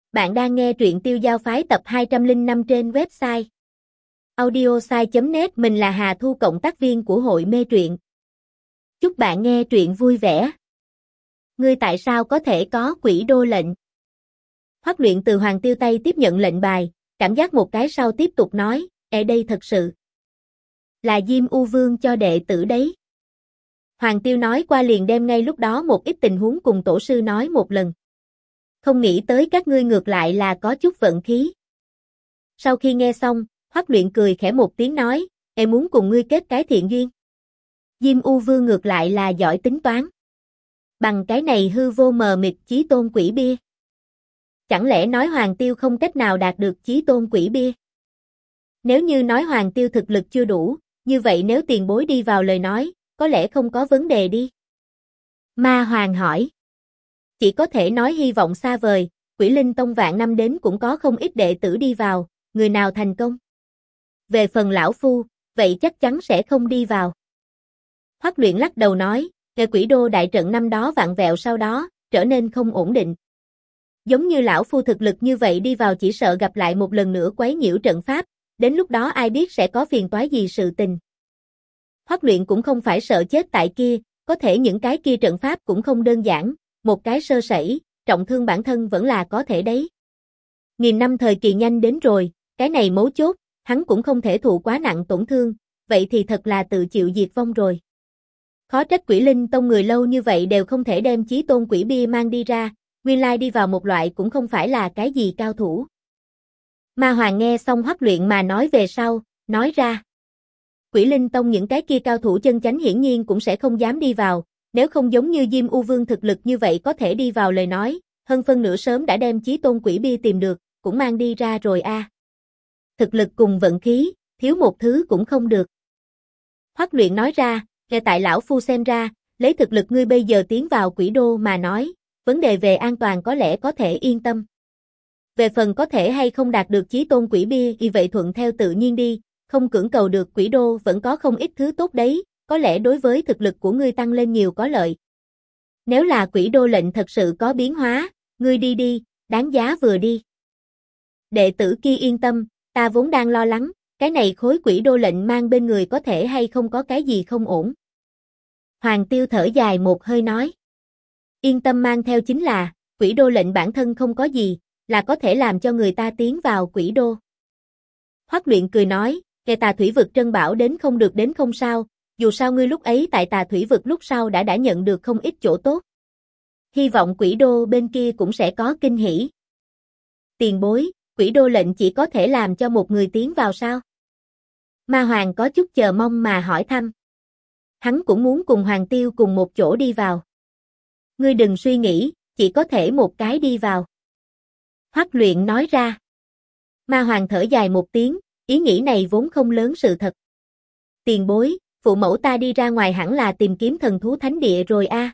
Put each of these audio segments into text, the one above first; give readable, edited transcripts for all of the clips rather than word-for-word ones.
Bạn đang nghe truyện Tiêu Giao Phái tập 205 trên website audiosai.net. Mình là Hà Thu, cộng tác viên của hội mê truyện. Chúc bạn nghe truyện vui vẻ. Ngươi tại sao có thể có quỷ đô lệnh? Hoắc Luyện từ Hoàng Tiêu tay tiếp nhận lệnh bài, cảm giác một cái sau tiếp tục nói, đây thật sự là Diêm U Vương cho đệ tử đấy. Hoàng Tiêu nói qua liền đem ngay lúc đó một ít tình huống cùng tổ sư nói một lần. Không nghĩ tới các ngươi ngược lại là có chút vận khí. Sau khi nghe xong, Hoắc Luyện cười khẽ một tiếng nói, em muốn cùng ngươi kết cái thiện duyên. Diêm U Vương ngược lại là giỏi tính toán. Bằng cái này hư vô mờ mịt chí tôn quỷ bia. Chẳng lẽ nói Hoàng Tiêu không cách nào đạt được chí tôn quỷ bia? Nếu như nói Hoàng Tiêu thực lực chưa đủ, như vậy nếu tiền bối đi vào lời nói, có lẽ không có vấn đề đi. Ma Hoàng hỏi. Chỉ có thể nói hy vọng xa vời, Quỷ Linh Tông vạn năm đến cũng có không ít đệ tử đi vào, người nào thành công. Về phần lão phu, vậy chắc chắn sẽ không đi vào. Hoắc Luyện lắc đầu nói, nghe Quỷ Đô đại trận năm đó vặn vẹo sau đó, trở nên không ổn định. Giống như lão phu thực lực như vậy đi vào chỉ sợ gặp lại một lần nữa quấy nhiễu trận pháp, đến lúc đó ai biết sẽ có phiền toái gì sự tình. Hoắc Luyện cũng không phải sợ chết tại kia, có thể những cái kia trận pháp cũng không đơn giản. Một cái sơ sẩy, trọng thương bản thân vẫn là có thể đấy. Nghìn năm thời kỳ nhanh đến rồi, cái này mấu chốt, hắn cũng không thể thụ quá nặng tổn thương, vậy thì thật là tự chịu diệt vong rồi. Khó trách Quỷ Linh Tông người lâu như vậy đều không thể đem chí tôn quỷ bia mang đi ra, nguyên lai đi vào một loại cũng không phải là cái gì cao thủ. Ma Hoàng nghe xong Hoắc Luyện mà nói về sau, nói ra. Quỷ Linh Tông những cái kia cao thủ chân chánh hiển nhiên cũng sẽ không dám đi vào. Nếu không giống như Diêm U Vương thực lực như vậy có thể đi vào lời nói, hơn phân nửa sớm đã đem chí tôn quỷ bia tìm được, cũng mang đi ra rồi a. Thực lực cùng vận khí, thiếu một thứ cũng không được. Hoắc Luyện nói ra, nghe tại lão phu xem ra, lấy thực lực ngươi bây giờ tiến vào quỷ đô mà nói, vấn đề về an toàn có lẽ có thể yên tâm. Về phần có thể hay không đạt được chí tôn quỷ bia thì vậy thuận theo tự nhiên đi, không cưỡng cầu được quỷ đô vẫn có không ít thứ tốt đấy. Có lẽ đối với thực lực của ngươi tăng lên nhiều có lợi. Nếu là quỷ đô lệnh thật sự có biến hóa, ngươi đi đi, đáng giá vừa đi. Đệ tử kia yên tâm, ta vốn đang lo lắng, cái này khối quỷ đô lệnh mang bên người có thể hay không có cái gì không ổn. Hoàng Tiêu thở dài một hơi nói. Yên tâm mang theo chính là, quỷ đô lệnh bản thân không có gì, là có thể làm cho người ta tiến vào quỷ đô. Hoắc Luyện cười nói, nghe Tà Thủy Vực Trân Bảo đến không được đến không sao. Dù sao ngươi lúc ấy tại Tà Thủy Vực lúc sau đã nhận được không ít chỗ tốt. Hy vọng quỷ đô bên kia cũng sẽ có kinh hỉ. Tiền bối, quỷ đô lệnh chỉ có thể làm cho một người tiến vào sao? Ma Hoàng có chút chờ mong mà hỏi thăm. Hắn cũng muốn cùng Hoàng Tiêu cùng một chỗ đi vào. Ngươi đừng suy nghĩ, chỉ có thể một cái đi vào. Hoắc Luyện nói ra. Ma Hoàng thở dài một tiếng, ý nghĩ này vốn không lớn sự thật. Tiền bối, phụ mẫu ta đi ra ngoài hẳn là tìm kiếm thần thú thánh địa rồi a.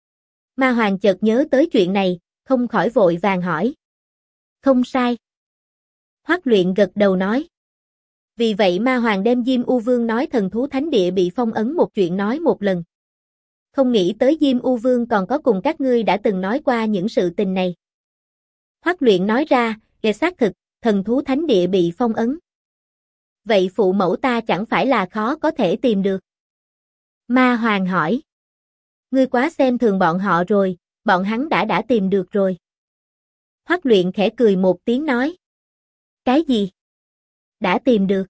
Ma Hoàng chợt nhớ tới chuyện này, không khỏi vội vàng hỏi. Không sai. Hoắc Luyện gật đầu nói. Vì vậy Ma Hoàng đem Diêm U Vương nói thần thú thánh địa bị phong ấn một chuyện nói một lần. Không nghĩ tới Diêm U Vương còn có cùng các ngươi đã từng nói qua những sự tình này. Hoắc Luyện nói ra, nghe xác thực, thần thú thánh địa bị phong ấn. Vậy phụ mẫu ta chẳng phải là khó có thể tìm được? Ma Hoàng hỏi. Ngươi quá xem thường bọn họ rồi, bọn hắn đã tìm được rồi. Hoắc Luyện khẽ cười một tiếng nói. Cái gì? Đã tìm được.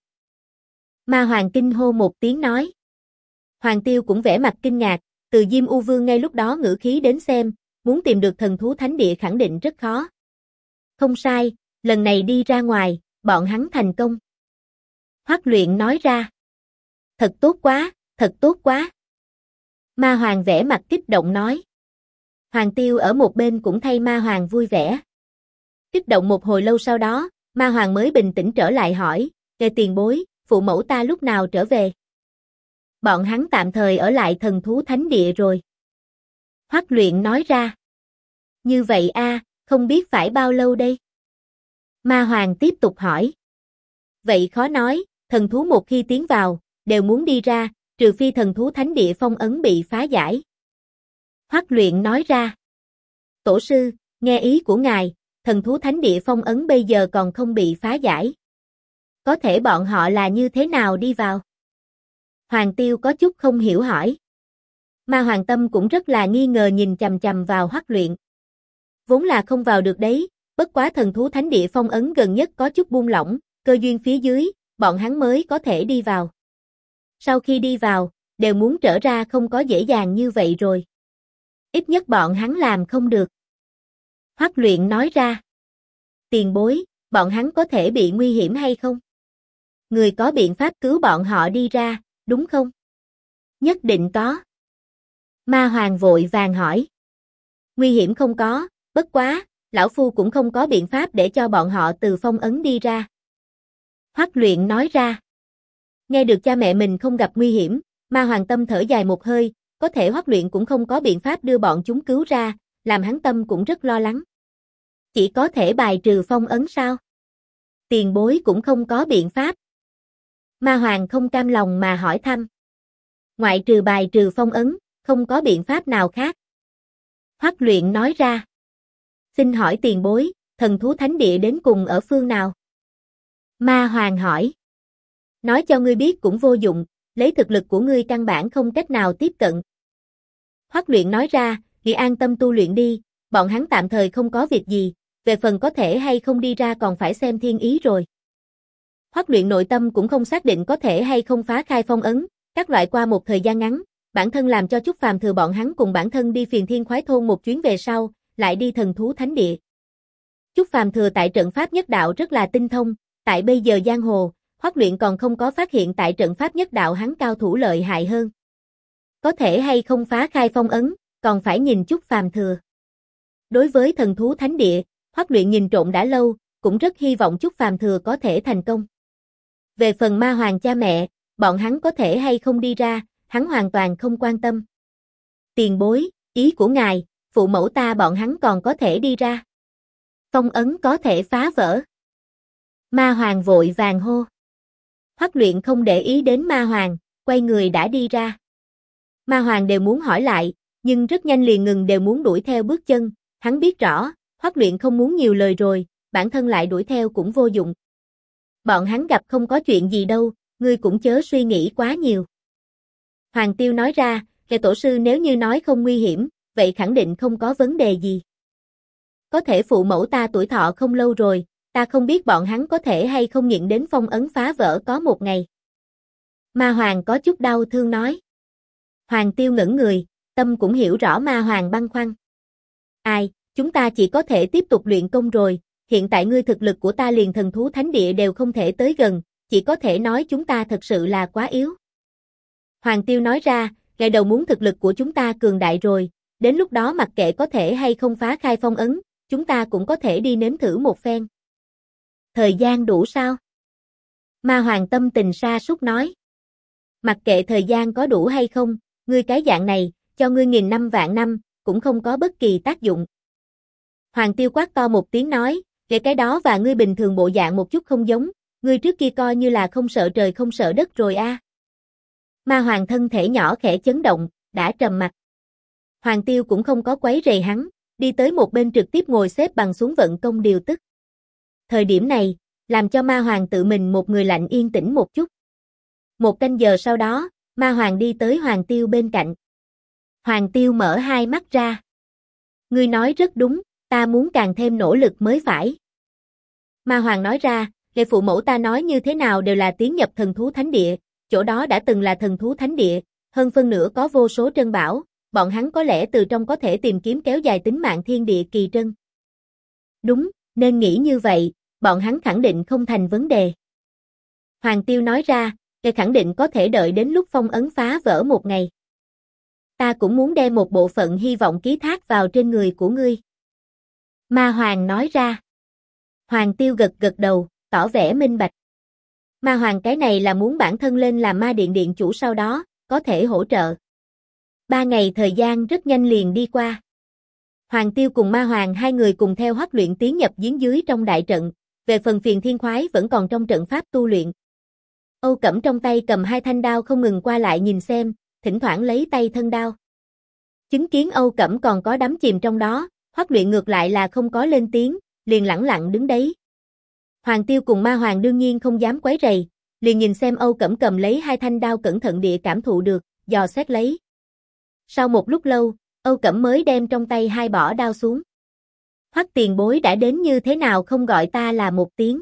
Ma Hoàng kinh hô một tiếng nói. Hoàng Tiêu cũng vẻ mặt kinh ngạc, từ Diêm U Vương ngay lúc đó ngữ khí đến xem, muốn tìm được thần thú thánh địa khẳng định rất khó. Không sai, lần này đi ra ngoài, bọn hắn thành công. Hoắc Luyện nói ra. Thật tốt quá, thật tốt quá. Ma Hoàng vẻ mặt kích động nói. Hoàng Tiêu ở một bên cũng thay Ma Hoàng vui vẻ. Kích động một hồi lâu sau đó, Ma Hoàng mới bình tĩnh trở lại hỏi, nghe tiền bối, phụ mẫu ta lúc nào trở về? Bọn hắn tạm thời ở lại thần thú thánh địa rồi. Hoắc Luyện nói ra. Như vậy a, không biết phải bao lâu đây? Ma Hoàng tiếp tục hỏi. Vậy khó nói, thần thú một khi tiến vào, đều muốn đi ra, trừ phi thần thú thánh địa phong ấn bị phá giải. Hoắc Luyện nói ra. Tổ sư, nghe ý của ngài, thần thú thánh địa phong ấn bây giờ còn không bị phá giải. Có thể bọn họ là như thế nào đi vào? Hoàng Tiêu có chút không hiểu hỏi. Ma Hoàng Tâm cũng rất là nghi ngờ nhìn chằm chằm vào Hoắc Luyện. Vốn là không vào được đấy, bất quá thần thú thánh địa phong ấn gần nhất có chút buông lỏng, cơ duyên phía dưới, bọn hắn mới có thể đi vào. Sau khi đi vào, đều muốn trở ra không có dễ dàng như vậy rồi. Ít nhất bọn hắn làm không được. Hoắc Luyện nói ra. Tiền bối, bọn hắn có thể bị nguy hiểm hay không? Người có biện pháp cứu bọn họ đi ra, đúng không? Nhất định có. Ma Hoàng vội vàng hỏi. Nguy hiểm không có, bất quá, lão phu cũng không có biện pháp để cho bọn họ từ phong ấn đi ra. Hoắc Luyện nói ra. Nghe được cha mẹ mình không gặp nguy hiểm, Ma Hoàng Tâm thở dài một hơi, có thể Hoắc Luyện cũng không có biện pháp đưa bọn chúng cứu ra, làm hắn tâm cũng rất lo lắng. Chỉ có thể bài trừ phong ấn sao? Tiền bối cũng không có biện pháp. Ma Hoàng không cam lòng mà hỏi thăm. Ngoại trừ bài trừ phong ấn, không có biện pháp nào khác. Hoắc Luyện nói ra. Xin hỏi tiền bối, thần thú thánh địa đến cùng ở phương nào? Ma Hoàng hỏi. Nói cho ngươi biết cũng vô dụng, lấy thực lực của ngươi căn bản không cách nào tiếp cận. Hoắc Luyện nói ra, ngươi an tâm tu luyện đi, bọn hắn tạm thời không có việc gì, về phần có thể hay không đi ra còn phải xem thiên ý rồi. Hoắc Luyện nội tâm cũng không xác định có thể hay không phá khai phong ấn, các loại qua một thời gian ngắn, bản thân làm cho Chúc Phàm Thừa bọn hắn cùng bản thân đi Phiền Thiên Khoái Thôn một chuyến về sau, lại đi thần thú thánh địa. Chúc Phàm Thừa tại trận pháp nhất đạo rất là tinh thông, tại bây giờ giang hồ, Hoắc Luyện còn không có phát hiện tại trận pháp nhất đạo hắn cao thủ lợi hại hơn. Có thể hay không phá khai phong ấn, còn phải nhìn Chúc Phàm Thừa. Đối với thần thú thánh địa, Hoắc Luyện nhìn trộm đã lâu, cũng rất hy vọng Chúc Phàm Thừa có thể thành công. Về phần Ma Hoàng cha mẹ, bọn hắn có thể hay không đi ra, hắn hoàn toàn không quan tâm. Tiền bối, ý của ngài, phụ mẫu ta bọn hắn còn có thể đi ra. Phong ấn có thể phá vỡ. Ma Hoàng vội vàng hô. Hoắc Luyện không để ý đến Ma Hoàng, quay người đã đi ra. Ma Hoàng đều muốn hỏi lại, nhưng rất nhanh liền ngừng đều muốn đuổi theo bước chân, hắn biết rõ, Hoắc Luyện không muốn nhiều lời rồi, bản thân lại đuổi theo cũng vô dụng. Bọn hắn gặp không có chuyện gì đâu, ngươi cũng chớ suy nghĩ quá nhiều. Hoàng Tiêu nói ra, kẻ tổ sư nếu như nói không nguy hiểm, vậy khẳng định không có vấn đề gì. Có thể phụ mẫu ta tuổi thọ không lâu rồi, ta không biết bọn hắn có thể hay không nghiện đến phong ấn phá vỡ có một ngày. Ma Hoàng có chút đau thương nói. Hoàng Tiêu ngẩn người, tâm cũng hiểu rõ Ma Hoàng băn khoăn. Ai, chúng ta chỉ có thể tiếp tục luyện công rồi, hiện tại ngươi thực lực của ta liền thần thú thánh địa đều không thể tới gần, chỉ có thể nói chúng ta thật sự là quá yếu. Hoàng Tiêu nói ra, ngày đầu muốn thực lực của chúng ta cường đại rồi, đến lúc đó mặc kệ có thể hay không phá khai phong ấn, chúng ta cũng có thể đi nếm thử một phen. Thời gian đủ sao? Ma Hoàng tâm tình sa sút nói. Mặc kệ thời gian có đủ hay không, ngươi cái dạng này, cho ngươi 1000 năm vạn năm, cũng không có bất kỳ tác dụng. Hoàng Tiêu quát to một tiếng nói, cái đó và ngươi bình thường bộ dạng một chút không giống, ngươi trước kia coi như là không sợ trời không sợ đất rồi a. Ma Hoàng thân thể nhỏ khẽ chấn động, đã trầm mặt. Hoàng Tiêu cũng không có quấy rầy hắn, đi tới một bên trực tiếp ngồi xếp bằng xuống vận công điều tức. Thời điểm này, làm cho Ma Hoàng tự mình một người lạnh yên tĩnh một chút. Một canh giờ sau đó, Ma Hoàng đi tới Hoàng Tiêu bên cạnh. Hoàng Tiêu mở hai mắt ra. Ngươi nói rất đúng, ta muốn càng thêm nỗ lực mới phải. Ma Hoàng nói ra, để phụ mẫu ta nói như thế nào đều là tiến nhập thần thú thánh địa, chỗ đó đã từng là thần thú thánh địa, hơn phân nửa có vô số trân bảo, bọn hắn có lẽ từ trong có thể tìm kiếm kéo dài tính mạng thiên địa kỳ trân. Đúng, nên nghĩ như vậy, bọn hắn khẳng định không thành vấn đề. Hoàng Tiêu nói ra, cái khẳng định có thể đợi đến lúc phong ấn phá vỡ một ngày. Ta cũng muốn đem một bộ phận hy vọng ký thác vào trên người của ngươi. Ma Hoàng nói ra. Hoàng Tiêu gật gật đầu, tỏ vẻ minh bạch. Ma Hoàng cái này là muốn bản thân lên làm ma điện điện chủ sau đó, có thể hỗ trợ. 3 ngày thời gian rất nhanh liền đi qua. Hoàng Tiêu cùng Ma Hoàng hai người cùng theo Hoắc Luyện tiến nhập giếng dưới trong đại trận, về phần Phiền Thiên Khoái vẫn còn trong trận pháp tu luyện. Âu Cẩm trong tay cầm 2 thanh đao không ngừng qua lại nhìn xem, thỉnh thoảng lấy tay thân đao. Chứng kiến Âu Cẩm còn có đắm chìm trong đó, Hoắc Luyện ngược lại là không có lên tiếng, liền lẳng lặng đứng đấy. Hoàng Tiêu cùng Ma Hoàng đương nhiên không dám quấy rầy, liền nhìn xem Âu Cẩm cầm lấy hai thanh đao cẩn thận địa cảm thụ được, dò xét lấy. Sau một lúc lâu, Âu Cẩm mới đem trong tay hai bỏ đao xuống. Hoắc tiền bối đã đến như thế nào không gọi ta là một tiếng.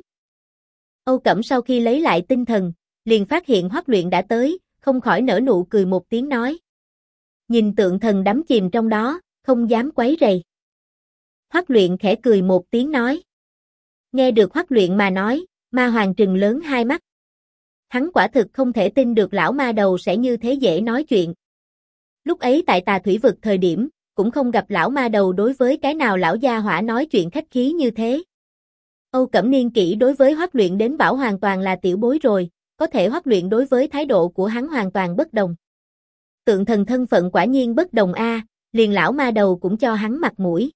Âu Cẩm sau khi lấy lại tinh thần, liền phát hiện Hoắc Luyện đã tới, không khỏi nở nụ cười một tiếng nói. Nhìn tượng thần đắm chìm trong đó, không dám quấy rầy. Hoắc Luyện khẽ cười một tiếng nói. Nghe được Hoắc Luyện mà nói, Ma Hoàng trừng lớn hai mắt. Hắn quả thực không thể tin được lão ma đầu sẽ như thế dễ nói chuyện. Lúc ấy tại Tà Thủy Vực thời điểm, cũng không gặp lão ma đầu đối với cái nào lão gia hỏa nói chuyện khách khí như thế. Âu Cẩm niên kỷ đối với Hoắc Luyện đến bảo hoàn toàn là tiểu bối rồi, có thể Hoắc Luyện đối với thái độ của hắn hoàn toàn bất đồng. Tượng thần thân phận quả nhiên bất đồng a, liền lão ma đầu cũng cho hắn mặt mũi.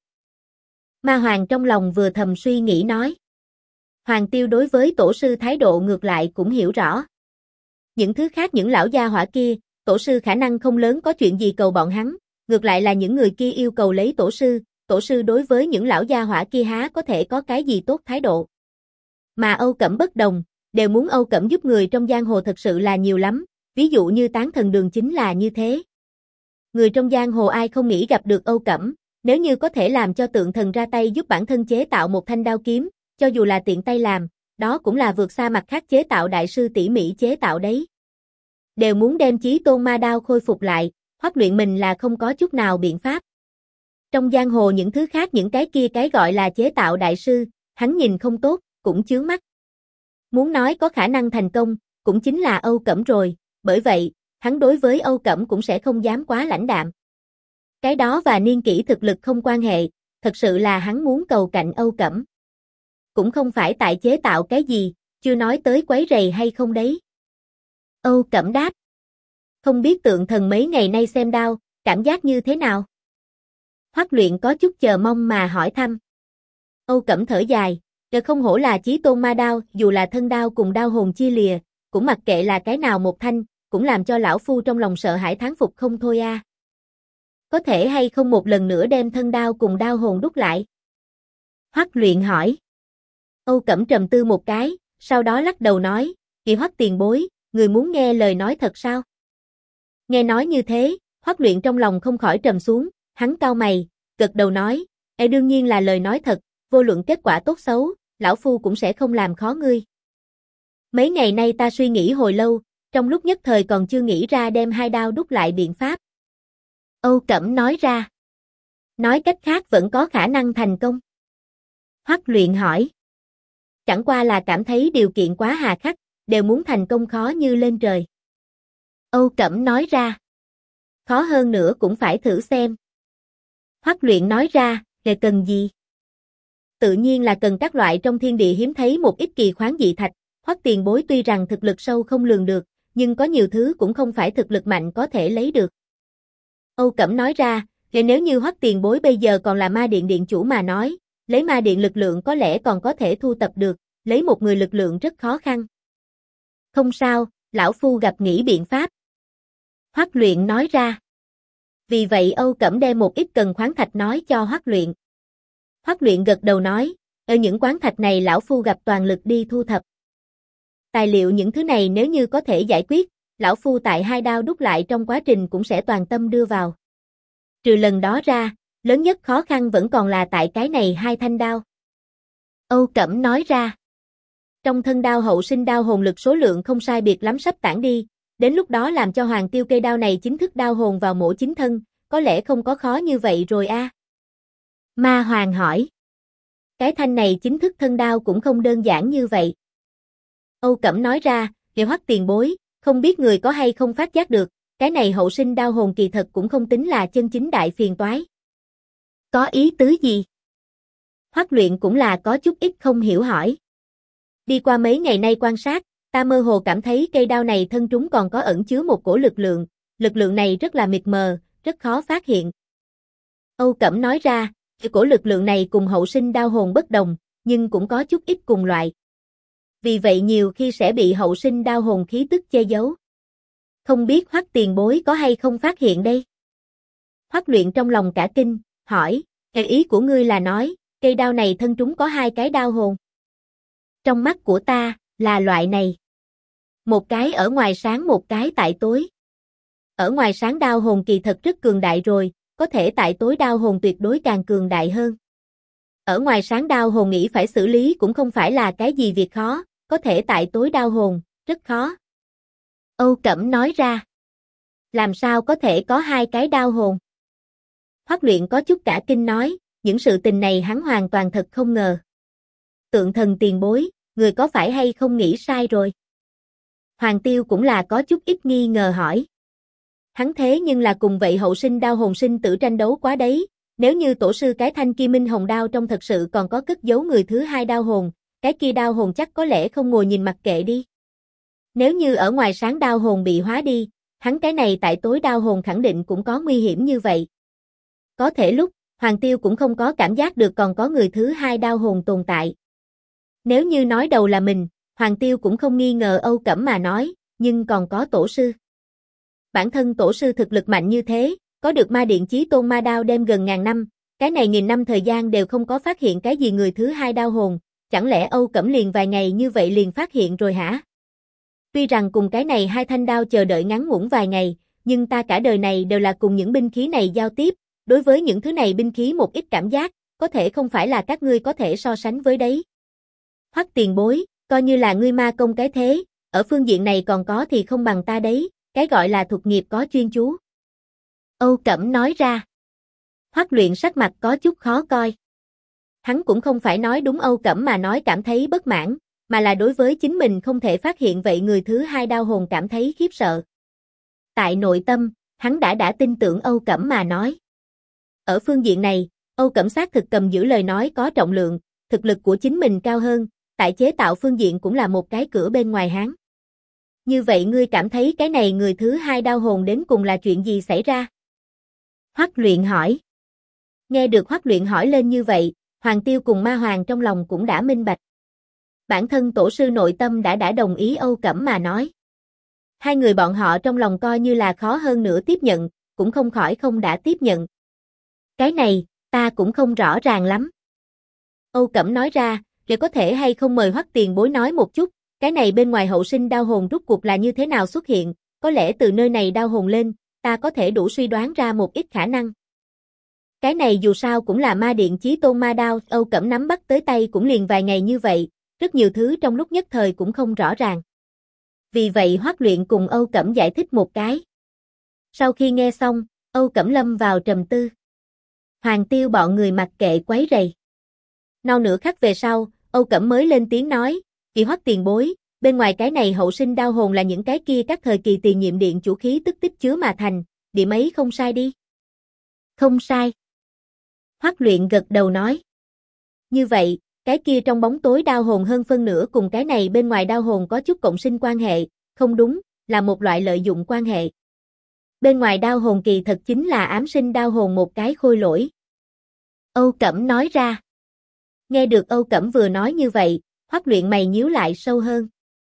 Ma Hoàng trong lòng vừa thầm suy nghĩ nói. Hoàng Tiêu đối với tổ sư thái độ ngược lại cũng hiểu rõ. Những thứ khác những lão gia hỏa kia, tổ sư khả năng không lớn có chuyện gì cầu bọn hắn, ngược lại là những người kia yêu cầu lấy tổ sư đối với những lão gia hỏa kia há có thể có cái gì tốt thái độ. Mà Âu Cẩm bất đồng, đều muốn Âu Cẩm giúp người trong giang hồ thật sự là nhiều lắm, ví dụ như Tán Thần Đường chính là như thế. Người trong giang hồ ai không nghĩ gặp được Âu Cẩm, nếu như có thể làm cho tượng thần ra tay giúp bản thân chế tạo một thanh đao kiếm, cho dù là tiện tay làm, đó cũng là vượt xa mặt khác chế tạo đại sư tỉ mỉ chế tạo đấy. Đều muốn đem Chí Tôn ma đao khôi phục lại, Hoắc Luyện mình là không có chút nào biện pháp. Trong giang hồ những thứ khác những cái kia cái gọi là chế tạo đại sư, hắn nhìn không tốt, cũng chướng mắt. Muốn nói có khả năng thành công, cũng chính là Âu Cẩm rồi, bởi vậy, hắn đối với Âu Cẩm cũng sẽ không dám quá lãnh đạm. Cái đó và niên kỷ thực lực không quan hệ, thật sự là hắn muốn cầu cạnh Âu Cẩm. Cũng không phải tại chế tạo cái gì, chưa nói tới quấy rầy hay không đấy. Âu Cẩm đáp. Không biết tượng thần mấy ngày nay xem đao, cảm giác như thế nào? Hoắc Luyện có chút chờ mong mà hỏi thăm. Âu Cẩm thở dài, không hổ là Chí Tôn ma đao, dù là thân đao cùng đao hồn chia lìa, cũng mặc kệ là cái nào một thanh, cũng làm cho lão phu trong lòng sợ hãi thán phục không thôi a. Có thể hay không một lần nữa đem thân đao cùng đao hồn đúc lại? Hoắc Luyện hỏi. Âu Cẩm trầm tư một cái, sau đó lắc đầu nói, Kỳ Hoắc tiền bối, người muốn nghe lời nói thật sao? Nghe nói như thế, Hoắc Luyện trong lòng không khỏi trầm xuống, hắn cau mày, gật đầu nói, đương nhiên là lời nói thật, vô luận kết quả tốt xấu, lão phu cũng sẽ không làm khó ngươi. Mấy ngày nay ta suy nghĩ hồi lâu, trong lúc nhất thời còn chưa nghĩ ra đem hai đao đúc lại biện pháp. Âu Cẩm nói ra. Nói cách khác vẫn có khả năng thành công. Hoắc Luyện hỏi. Chẳng qua là cảm thấy điều kiện quá hà khắc, đều muốn thành công khó như lên trời. Âu Cẩm nói ra. Khó hơn nữa cũng phải thử xem. Hoắc Luyện nói ra, cần gì? Tự nhiên là cần các loại trong thiên địa hiếm thấy một ít kỳ khoáng dị thạch. Hoắc tiền bối tuy rằng thực lực sâu không lường được, nhưng có nhiều thứ cũng không phải thực lực mạnh có thể lấy được. Âu Cẩm nói ra, nếu như Hoắc tiền bối bây giờ còn là ma điện điện chủ mà nói, lấy ma điện lực lượng có lẽ còn có thể thu tập được, lấy một người lực lượng rất khó khăn. Không sao, lão phu gặp nghĩ biện pháp. Hoắc Luyện nói ra. Vì vậy Âu Cẩm đem một ít cần khoáng thạch nói cho Hoắc Luyện. Hoắc Luyện gật đầu nói, ở những khoáng thạch này lão phu gặp toàn lực đi thu thập. Tài liệu những thứ này nếu như có thể giải quyết, lão phu tại hai đao đúc lại trong quá trình cũng sẽ toàn tâm đưa vào. Trừ lần đó ra, lớn nhất khó khăn vẫn còn là tại cái này hai thanh đao. Âu Cẩm nói ra. Trong thân đao hậu sinh đao hồn lực số lượng không sai biệt lắm sắp tản đi, đến lúc đó làm cho Hoàng Tiêu cây đao này chính thức đao hồn vào mổ chính thân, có lẽ không có khó như vậy rồi a. Ma Hoàng hỏi. Cái thanh này chính thức thân đao cũng không đơn giản như vậy. Âu Cẩm nói ra, Hoắc tiền bối, không biết người có hay không phát giác được, cái này hậu sinh đao hồn kỳ thật cũng không tính là chân chính đại phiền toái. Có ý tứ gì? Hoắc Luyện cũng là có chút ít không hiểu hỏi. Đi qua mấy ngày nay quan sát, ta mơ hồ cảm thấy cây đao này thân trúng còn có ẩn chứa một cổ lực lượng này rất là mịt mờ, rất khó phát hiện. Âu Cẩm nói ra, cổ lực lượng này cùng hậu sinh đao hồn bất đồng, nhưng cũng có chút ít cùng loại. Vì vậy nhiều khi sẽ bị hậu sinh đao hồn khí tức che giấu. Không biết Hoắc tiền bối có hay không phát hiện đây? Hoắc Luyện trong lòng cả kinh, hỏi, ý của ngươi là nói, cây đao này thân trúng có 2 cái đao hồn. Trong mắt của ta, là loại này. Một cái ở ngoài sáng một cái tại tối. Ở ngoài sáng đao hồn kỳ thật rất cường đại rồi, có thể tại tối đao hồn tuyệt đối càng cường đại hơn. Ở ngoài sáng đao hồn nghĩ phải xử lý cũng không phải là cái gì việc khó, có thể tại tối đao hồn, rất khó. Âu Cẩm nói ra. Làm sao có thể có 2 cái đao hồn? Hoắc Luyện có chút cả kinh nói, những sự tình này hắn hoàn toàn thật không ngờ. Tượng Thần tiền bối, người có phải hay không nghĩ sai rồi? Hoàng Tiêu cũng là có chút ít nghi ngờ hỏi. Hắn thế nhưng là cùng vậy hậu sinh đao hồn sinh tử tranh đấu quá đấy, nếu như tổ sư cái thanh Kim Minh Hồng đao trong thật sự còn có cất giấu người thứ 2 đao hồn, cái kia đao hồn chắc có lẽ không ngồi nhìn mặc kệ đi. Nếu như ở ngoài sáng đao hồn bị hóa đi, hắn cái này tại tối đao hồn khẳng định cũng có nguy hiểm như vậy. Có thể lúc, Hoàng Tiêu cũng không có cảm giác được còn có người thứ 2 đao hồn tồn tại. Nếu như nói đầu là mình, Hoàng Tiêu cũng không nghi ngờ Âu Cẩm mà nói, nhưng còn có tổ sư. Bản thân tổ sư thực lực mạnh như thế, có được ma điện chí tôn ma đao đem gần 1000 năm, cái này 1000 năm thời gian đều không có phát hiện cái gì người thứ 2 đao hồn, chẳng lẽ Âu Cẩm liền vài ngày như vậy liền phát hiện rồi hả? Tuy rằng cùng cái này 2 thanh đao chờ đợi ngắn ngủn vài ngày, nhưng ta cả đời này đều là cùng những binh khí này giao tiếp, đối với những thứ này binh khí một ít cảm giác, có thể không phải là các ngươi có thể so sánh với đấy. Hoắc tiền bối, coi như là ngươi ma công cái thế, ở phương diện này còn có thì không bằng ta đấy, cái gọi là thuật nghiệp có chuyên chú. Âu Cẩm nói ra. Hoắc Luyện sắc mặt có chút khó coi. Hắn cũng không phải nói đúng Âu Cẩm mà nói cảm thấy bất mãn, mà là đối với chính mình không thể phát hiện vậy người thứ 2 đao hồn cảm thấy khiếp sợ. Tại nội tâm, hắn đã tin tưởng Âu Cẩm mà nói. Ở phương diện này, Âu Cẩm xác thực cầm giữ lời nói có trọng lượng, thực lực của chính mình cao hơn, tại chế tạo phương diện cũng là một cái cửa bên ngoài hắn. Như vậy ngươi cảm thấy cái này người thứ 2 đao hồn đến cùng là chuyện gì xảy ra? Hoắc Luyện hỏi. Nghe được Hoắc Luyện hỏi lên như vậy, Hoàng Tiêu cùng Ma Hoàng trong lòng cũng đã minh bạch. Bản thân tổ sư nội tâm đã đồng ý Âu Cẩm mà nói. Hai người bọn họ trong lòng coi như là khó hơn nữa tiếp nhận, cũng không khỏi không đã tiếp nhận. Cái này, ta cũng không rõ ràng lắm. Âu Cẩm nói ra, liệu có thể hay không mời Hoắc tiền bối nói một chút, cái này bên ngoài hậu sinh đao hồn rút cuộc là như thế nào xuất hiện, có lẽ từ nơi này đao hồn lên, ta có thể đủ suy đoán ra một ít khả năng. Cái này dù sao cũng là ma điện chí tôn ma đao, Âu Cẩm nắm bắt tới tay cũng liền vài ngày như vậy, rất nhiều thứ trong lúc nhất thời cũng không rõ ràng. Vì vậy Hoắc Luyện cùng Âu Cẩm giải thích một cái. Sau khi nghe xong, Âu Cẩm lâm vào trầm tư. Hoàng Tiêu bọn người mặc kệ quấy rầy. Nao nửa khắc về sau, Âu Cẩm mới lên tiếng nói, kỳ Hoắc tiền bối, bên ngoài cái này hậu sinh đao hồn là những cái kia các thời kỳ tiền nhiệm điện chủ khí tức tích chứa mà thành, điểm ấy không sai đi. Không sai. Hoắc Luyện gật đầu nói. Như vậy, cái kia trong bóng tối đao hồn hơn phân nửa cùng cái này bên ngoài đao hồn có chút cộng sinh quan hệ, không đúng, là một loại lợi dụng quan hệ. Bên ngoài đao hồn kỳ thật chính là ám sinh đao hồn một cái khôi lỗi. Âu Cẩm nói ra. Nghe được Âu Cẩm vừa nói như vậy, Hoắc Luyện mày nhíu lại sâu hơn.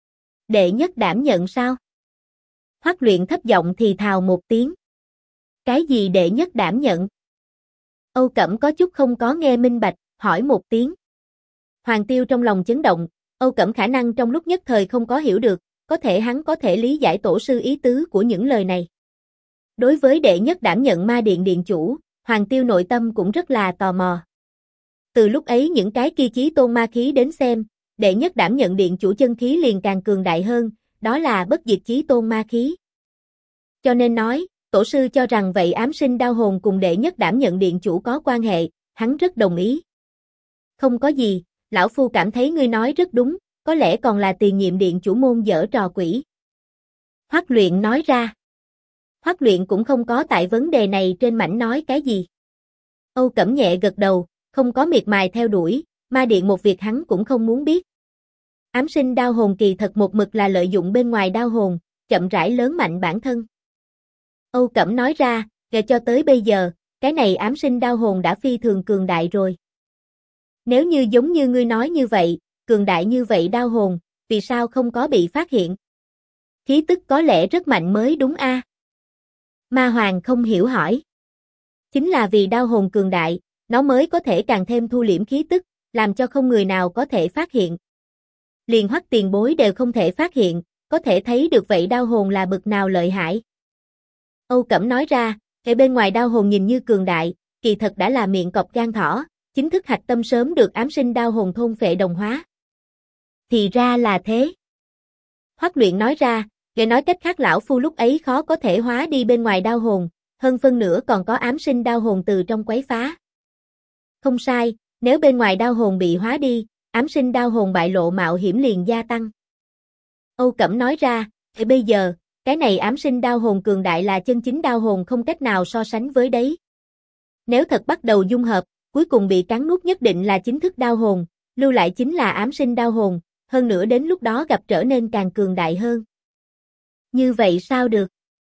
Đệ nhất đảm nhận sao? Hoắc Luyện thấp giọng thì thào một tiếng. Cái gì đệ nhất đảm nhận? Âu Cẩm có chút không có nghe minh bạch, hỏi một tiếng. Hoàng Tiêu trong lòng chấn động, Âu Cẩm khả năng trong lúc nhất thời không có hiểu được, có thể hắn có thể lý giải tổ sư ý tứ của những lời này. Đối với đệ nhất đảm nhận ma điện điện chủ, Hoàng Tiêu nội tâm cũng rất là tò mò. Từ lúc ấy những cái kia chí tôn ma khí đến xem, đệ nhất đảm nhận điện chủ chân khí liền càng cường đại hơn, đó là bất diệt chí tôn ma khí. Cho nên nói, tổ sư cho rằng vậy ám sinh đao hồn cùng đệ nhất đảm nhận điện chủ có quan hệ, hắn rất đồng ý. Không có gì, lão phu cảm thấy ngươi nói rất đúng, có lẽ còn là tiền nhiệm điện chủ môn giở trò quỷ. Hoắc Luyện nói ra. Hoắc Luyện cũng không có tại vấn đề này trên mảnh nói cái gì. Âu Cẩm nhẹ gật đầu, không có miệt mài theo đuổi, ma điện một việc hắn cũng không muốn biết. Ám sinh đao hồn kỳ thật một mực là lợi dụng bên ngoài đao hồn, chậm rãi lớn mạnh bản thân. Âu Cẩm nói ra, kể cho tới bây giờ, cái này ám sinh đao hồn đã phi thường cường đại rồi. Nếu như giống như ngươi nói như vậy, cường đại như vậy đao hồn, vì sao không có bị phát hiện? Khí tức có lẽ rất mạnh mới đúng a? Ma Hoàng không hiểu hỏi. Chính là vì đao hồn cường đại, nó mới có thể càng thêm thu liễm khí tức, làm cho không người nào có thể phát hiện. Liền Hoắc tiền bối đều không thể phát hiện, có thể thấy được vậy đao hồn là bực nào lợi hại. Âu Cẩm nói ra, ở bên ngoài đao hồn nhìn như cường đại, kỳ thật đã là miệng cọp gan thỏ, chính thức hạch tâm sớm được ám sinh đao hồn thôn phệ đồng hóa. Thì ra là thế. Hoắc Luyện nói ra, để nói cách khác lão phu lúc ấy khó có thể hóa đi bên ngoài đao hồn, hơn phân nửa còn có ám sinh đao hồn từ trong quấy phá. Không sai, nếu bên ngoài đao hồn bị hóa đi, ám sinh đao hồn bại lộ mạo hiểm liền gia tăng. Âu Cẩm nói ra, thì bây giờ, cái này ám sinh đao hồn cường đại là chân chính đao hồn không cách nào so sánh với đấy. Nếu thật bắt đầu dung hợp, cuối cùng bị cắn nuốt nhất định là chính thức đao hồn, lưu lại chính là ám sinh đao hồn, hơn nữa đến lúc đó gặp trở nên càng cường đại hơn. Như vậy sao được?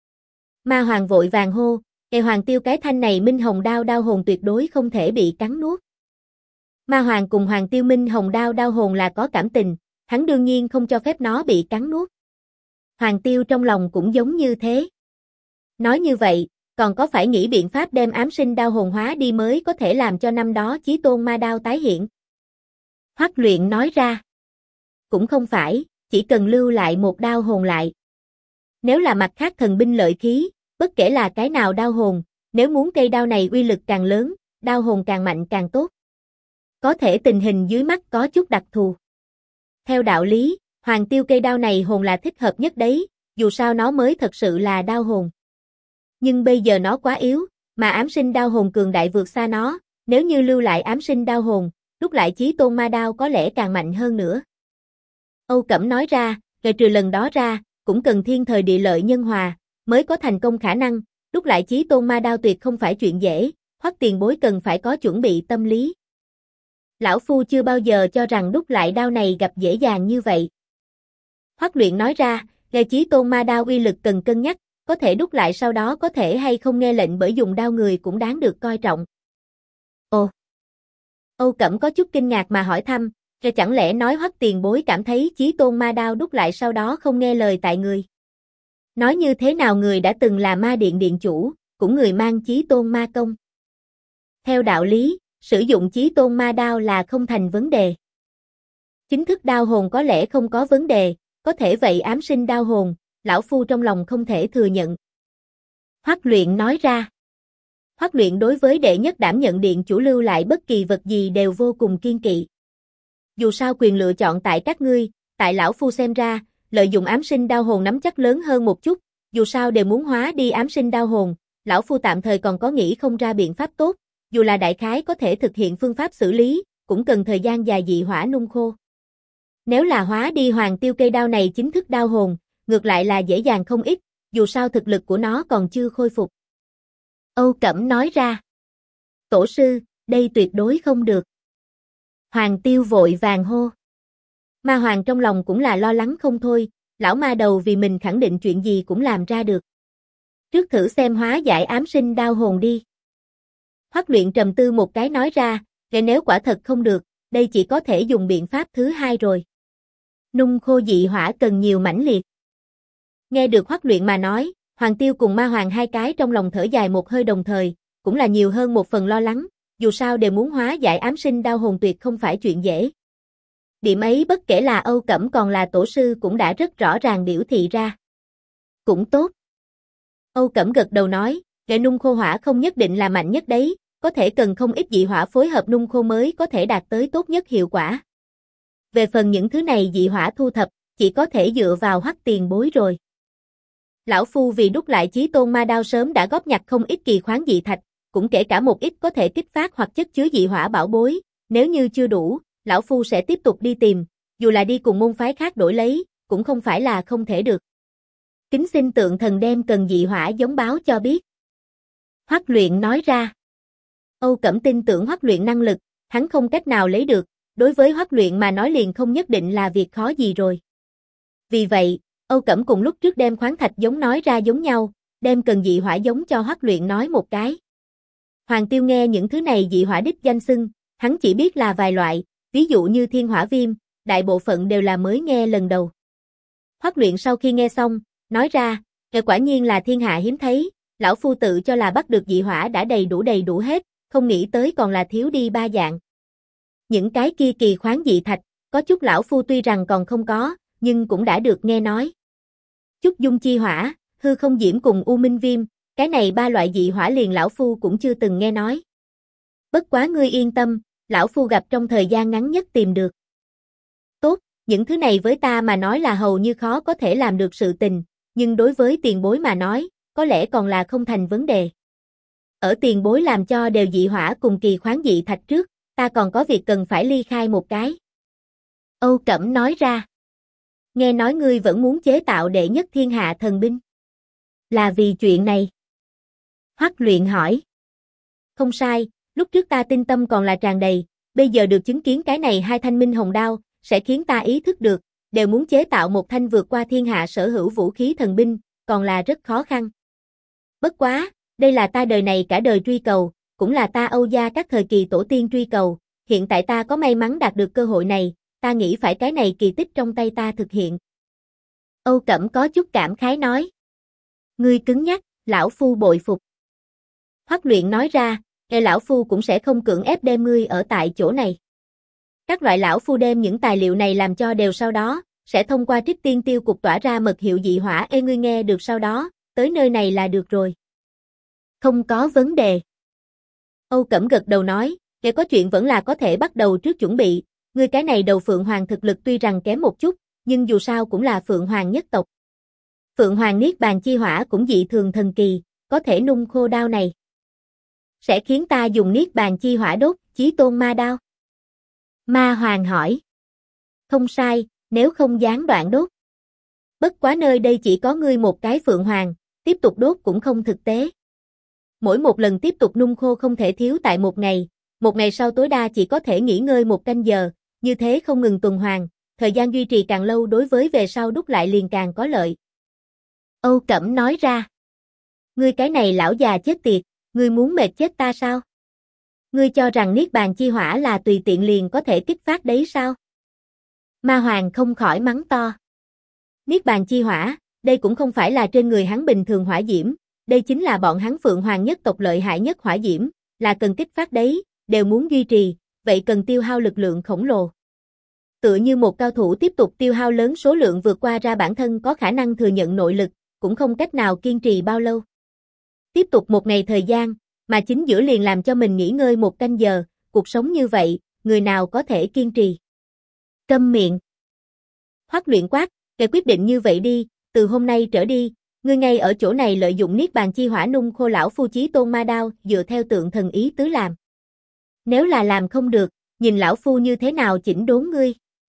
Ma Hoàng vội vàng hô, Hoàng Tiêu cái thanh này minh hồng đao hồn tuyệt đối không thể bị cắn nuốt. Ma Hoàng cùng Hoàng Tiêu minh hồng đao hồn là có cảm tình, hắn đương nhiên không cho phép nó bị cắn nuốt. Hoàng Tiêu trong lòng cũng giống như thế. Nói như vậy, còn có phải nghĩ biện pháp đem ám sinh đao hồn hóa đi mới có thể làm cho năm đó chí tôn ma đao tái hiện? Hoắc Luyện nói ra. Cũng không phải, chỉ cần lưu lại một đao hồn lại. Nếu là mặt khác thần binh lợi khí, bất kể là cái nào đao hồn, nếu muốn cây đao này uy lực càng lớn, đao hồn càng mạnh càng tốt. Có thể tình hình dưới mắt có chút đặc thù. Theo đạo lý, Hoàng Tiêu cây đao này hồn là thích hợp nhất đấy, dù sao nó mới thật sự là đao hồn. Nhưng bây giờ nó quá yếu, mà ám sinh đao hồn cường đại vượt xa nó, nếu như lưu lại ám sinh đao hồn, lúc lại chí tôn ma đao có lẽ càng mạnh hơn nữa. Âu Cẩm nói ra, rồi trừ lần đó ra, cũng cần thiên thời địa lợi nhân hòa, mới có thành công khả năng, lúc lại chí tôn ma đao tuyệt không phải chuyện dễ, Hoắc tiền bối cần phải có chuẩn bị tâm lý. Lão phu chưa bao giờ cho rằng đúc lại đao này gặp dễ dàng như vậy. Hoắc Luyện nói ra, nghe chí tôn ma đao uy lực cần cân nhắc, có thể đúc lại sau đó có thể hay không nghe lệnh bởi dùng đao người cũng đáng được coi trọng. Ồ! Âu Cẩm có chút kinh ngạc mà hỏi thăm, rồi chẳng lẽ nói Hoắc tiền bối cảm thấy chí tôn ma đao đúc lại sau đó không nghe lời tại người? Nói như thế nào người đã từng là ma điện điện chủ, cũng người mang chí tôn ma công. Theo đạo lý, sử dụng chí tôn ma đao là không thành vấn đề. Chính thức đao hồn có lẽ không có vấn đề, có thể vậy ám sinh đao hồn, lão phu trong lòng không thể thừa nhận. Hoắc Luyện nói ra. Hoắc Luyện đối với đệ nhất đảm nhận điện chủ lưu lại bất kỳ vật gì đều vô cùng kiên kỵ. Dù sao quyền lựa chọn tại các ngươi, tại lão phu xem ra, lợi dụng ám sinh đao hồn nắm chắc lớn hơn một chút, dù sao đều muốn hóa đi ám sinh đao hồn, lão phu tạm thời còn có nghĩ không ra biện pháp tốt, dù là đại khái có thể thực hiện phương pháp xử lý, cũng cần thời gian dài dị hỏa nung khô. Nếu là hóa đi Hoàng Tiêu cây đao này chính thức đao hồn, ngược lại là dễ dàng không ít, dù sao thực lực của nó còn chưa khôi phục. Âu Cẩm nói ra. Tổ sư, đây tuyệt đối không được. Hoàng Tiêu vội vàng hô. Ma Hoàng trong lòng cũng là lo lắng không thôi, lão ma đầu vì mình khẳng định chuyện gì cũng làm ra được. Trước thử xem hóa giải ám sinh đao hồn đi. Hoắc Luyện trầm tư một cái nói ra, nếu quả thật không được, đây chỉ có thể dùng biện pháp thứ hai rồi. Nung khô dị hỏa cần nhiều mãnh liệt. Nghe được Hoắc Luyện mà nói, Hoàng Tiêu cùng Ma Hoàng hai cái trong lòng thở dài một hơi đồng thời, cũng là nhiều hơn một phần lo lắng, dù sao đều muốn hóa giải ám sinh đao hồn tuyệt không phải chuyện dễ. Điểm ấy bất kể là Âu Cẩm còn là tổ sư cũng đã rất rõ ràng biểu thị ra. Cũng tốt. Âu Cẩm gật đầu nói, để nung khô hỏa không nhất định là mạnh nhất đấy, có thể cần không ít dị hỏa phối hợp nung khô mới có thể đạt tới tốt nhất hiệu quả. Về phần những thứ này dị hỏa thu thập, chỉ có thể dựa vào Hoắc tiền bối rồi. Lão phu vì đúc lại chí tôn ma đao sớm đã góp nhặt không ít kỳ khoáng dị thạch, cũng kể cả một ít có thể kích phát hoặc chất chứa dị hỏa bảo bối, nếu như chưa đủ, lão phu sẽ tiếp tục đi tìm, dù là đi cùng môn phái khác đổi lấy, cũng không phải là không thể được. Kính xin tượng thần đem cần dị hỏa giống báo cho biết. Hoắc Luyện nói ra. Âu Cẩm tin tưởng Hoắc Luyện năng lực, hắn không cách nào lấy được, đối với Hoắc Luyện mà nói liền không nhất định là việc khó gì rồi. Vì vậy, Âu Cẩm cùng lúc trước đem khoáng thạch giống nói ra giống nhau, đem cần dị hỏa giống cho Hoắc Luyện nói một cái. Hoàng Tiêu nghe những thứ này dị hỏa đích danh xưng, hắn chỉ biết là vài loại, ví dụ như thiên hỏa viêm, đại bộ phận đều là mới nghe lần đầu. Hoắc Luyện sau khi nghe xong, nói ra, quả nhiên là thiên hạ hiếm thấy, lão phu tự cho là bắt được dị hỏa đã đầy đủ hết, không nghĩ tới còn là thiếu đi 3 dạng. Những cái kia kỳ khoáng dị thạch, có chút lão phu tuy rằng còn không có, nhưng cũng đã được nghe nói. Chút dung chi hỏa, hư không diễm cùng u minh viêm, cái này 3 loại dị hỏa liền lão phu cũng chưa từng nghe nói. Bất quá ngươi yên tâm, lão phu gặp trong thời gian ngắn nhất tìm được. Tốt, những thứ này với ta mà nói là hầu như khó có thể làm được sự tình, nhưng đối với tiền bối mà nói, có lẽ còn là không thành vấn đề. Ở tiền bối làm cho đều dị hỏa cùng kỳ khoáng dị thạch trước, ta còn có việc cần phải ly khai một cái. Âu Cẩm nói ra. Nghe nói ngươi vẫn muốn chế tạo đệ nhất thiên hạ thần binh. Là vì chuyện này? Hoắc Luyện hỏi. Không sai, lúc trước ta tinh tâm còn là tràn đầy, bây giờ được chứng kiến cái này 2 thanh minh hồng đao, sẽ khiến ta ý thức được, đều muốn chế tạo một thanh vượt qua thiên hạ sở hữu vũ khí thần binh, còn là rất khó khăn. Bất quá, đây là ta đời này cả đời truy cầu, cũng là ta Âu gia các thời kỳ tổ tiên truy cầu, hiện tại ta có may mắn đạt được cơ hội này, ta nghĩ phải cái này kỳ tích trong tay ta thực hiện. Âu Cẩm có chút cảm khái nói. Ngươi cứng nhắc, lão phu bội phục. Hoắc Luyện nói ra, lão phu cũng sẽ không cưỡng ép đem ngươi ở tại chỗ này. Các loại lão phu đem những tài liệu này làm cho đều sau đó, sẽ thông qua Trích Tiên Tiêu cục tỏa ra mật hiệu dị hỏa ngươi nghe được sau đó, tới nơi này là được rồi. Không có vấn đề. Âu Cẩm gật đầu nói, nếu có chuyện vẫn là có thể bắt đầu trước chuẩn bị, ngươi cái này đầu Phượng Hoàng thực lực tuy rằng kém một chút, nhưng dù sao cũng là Phượng Hoàng nhất tộc. Phượng Hoàng Niết Bàn chi hỏa cũng dị thường thần kỳ, có thể nung khô đao này. Sẽ khiến ta dùng Niết Bàn chi hỏa đốt, Chí Tôn ma đao. Ma Hoàng hỏi. Không sai, nếu không gián đoạn đốt. Bất quá nơi đây chỉ có ngươi một cái Phượng Hoàng, tiếp tục đốt cũng không thực tế. Mỗi một lần tiếp tục nung khô không thể thiếu tại một ngày sau tối đa chỉ có thể nghỉ ngơi 1 canh giờ, như thế không ngừng tuần hoàn, thời gian duy trì càng lâu đối với về sau đúc lại liền càng có lợi. Âu Cẩm nói ra. Ngươi cái này lão già chết tiệt, ngươi muốn mệt chết ta sao? Ngươi cho rằng Niết Bàn chi hỏa là tùy tiện liền có thể kích phát đấy sao? Ma Hoàng không khỏi mắng to. Niết Bàn chi hỏa, đây cũng không phải là trên người hắn bình thường hỏa diễm, đây chính là bọn hắn Phượng Hoàng nhất tộc lợi hại nhất hỏa diễm, là cần kích phát đấy, đều muốn duy trì, vậy cần tiêu hao lực lượng khổng lồ. Tựa như một cao thủ tiếp tục tiêu hao lớn số lượng vượt qua ra bản thân có khả năng thừa nhận nội lực, cũng không cách nào kiên trì bao lâu. Tiếp tục 1 ngày thời gian, mà chính giữa liền làm cho mình nghỉ ngơi 1 canh giờ, cuộc sống như vậy, người nào có thể kiên trì. Câm miệng. Hoắc Luyện quát, kể quyết định như vậy đi, từ hôm nay trở đi, ngươi ngay ở chỗ này lợi dụng Niết Bàn chi hỏa nung khô lão phu Chí Tôn ma đao, dựa theo tượng thần ý tứ làm. Nếu là làm không được, nhìn lão phu như thế nào chỉnh đốn ngươi.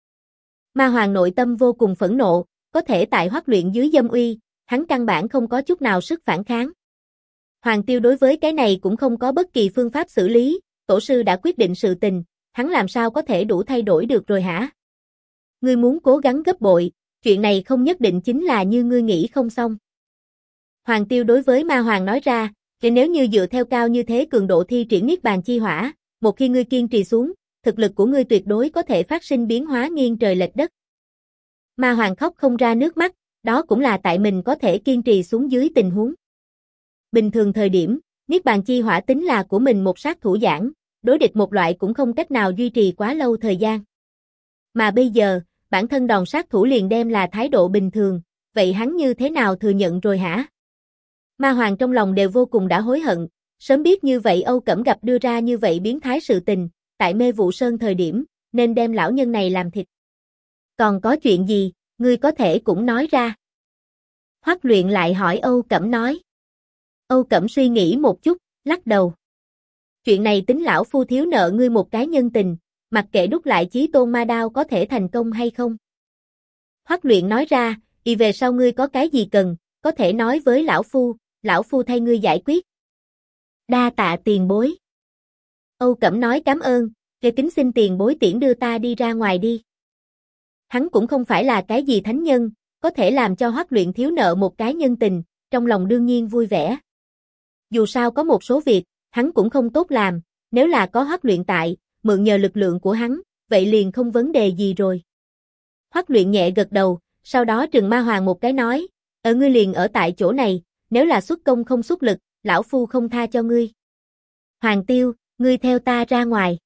Ma Hoàng nội tâm vô cùng phẫn nộ, có thể tại Hoắc Luyện dưới dâm uy, hắn căn bản không có chút nào sức phản kháng. Hoàng Tiêu đối với cái này cũng không có bất kỳ phương pháp xử lý, tổ sư đã quyết định sự tình, hắn làm sao có thể đủ thay đổi được rồi hả? Ngươi muốn cố gắng gấp bội, chuyện này không nhất định chính là như ngươi nghĩ không xong. Hoàng Tiêu đối với Ma Hoàng nói ra, nếu như dựa theo cao như thế cường độ thi triển Niết Bàn chi hỏa, một khi ngươi kiên trì xuống, thực lực của ngươi tuyệt đối có thể phát sinh biến hóa nghiêng trời lệch đất. Ma Hoàng khóc không ra nước mắt, đó cũng là tại mình có thể kiên trì xuống dưới tình huống. Bình thường thời điểm, Niết Bàn chi hỏa tính là của mình một sát thủ giảng, đối địch một loại cũng không cách nào duy trì quá lâu thời gian. Mà bây giờ, bản thân đòn sát thủ liền đem là thái độ bình thường, vậy hắn như thế nào thừa nhận rồi hả? Ma Hoàng trong lòng đều vô cùng đã hối hận, sớm biết như vậy Âu Cẩm gặp đưa ra như vậy biến thái sự tình, tại Mê Vụ Sơn thời điểm, nên đem lão nhân này làm thịt. Còn có chuyện gì, ngươi có thể cũng nói ra. Hoắc Luyện lại hỏi Âu Cẩm nói. Âu Cẩm suy nghĩ một chút, lắc đầu. Chuyện này tính lão phu thiếu nợ ngươi một cái nhân tình, mặc kệ đúc lại Chí Tôn ma đao có thể thành công hay không. Hoắc Luyện nói ra, về sau ngươi có cái gì cần, có thể nói với lão phu thay ngươi giải quyết. Đa tạ tiền bối. Âu Cẩm nói cảm ơn, kính xin tiền bối tiễn đưa ta đi ra ngoài đi. Hắn cũng không phải là cái gì thánh nhân, có thể làm cho Hoắc Luyện thiếu nợ một cái nhân tình, trong lòng đương nhiên vui vẻ. Dù sao có một số việc, hắn cũng không tốt làm, nếu là có Hoắc Luyện tại, mượn nhờ lực lượng của hắn, vậy liền không vấn đề gì rồi. Hoắc Luyện nhẹ gật đầu, sau đó trừng Ma Hoàng một cái nói, ngươi liền ở tại chỗ này, nếu là xuất công không xuất lực, lão phu không tha cho ngươi. Hoàng Tiêu, Ngươi theo ta ra ngoài.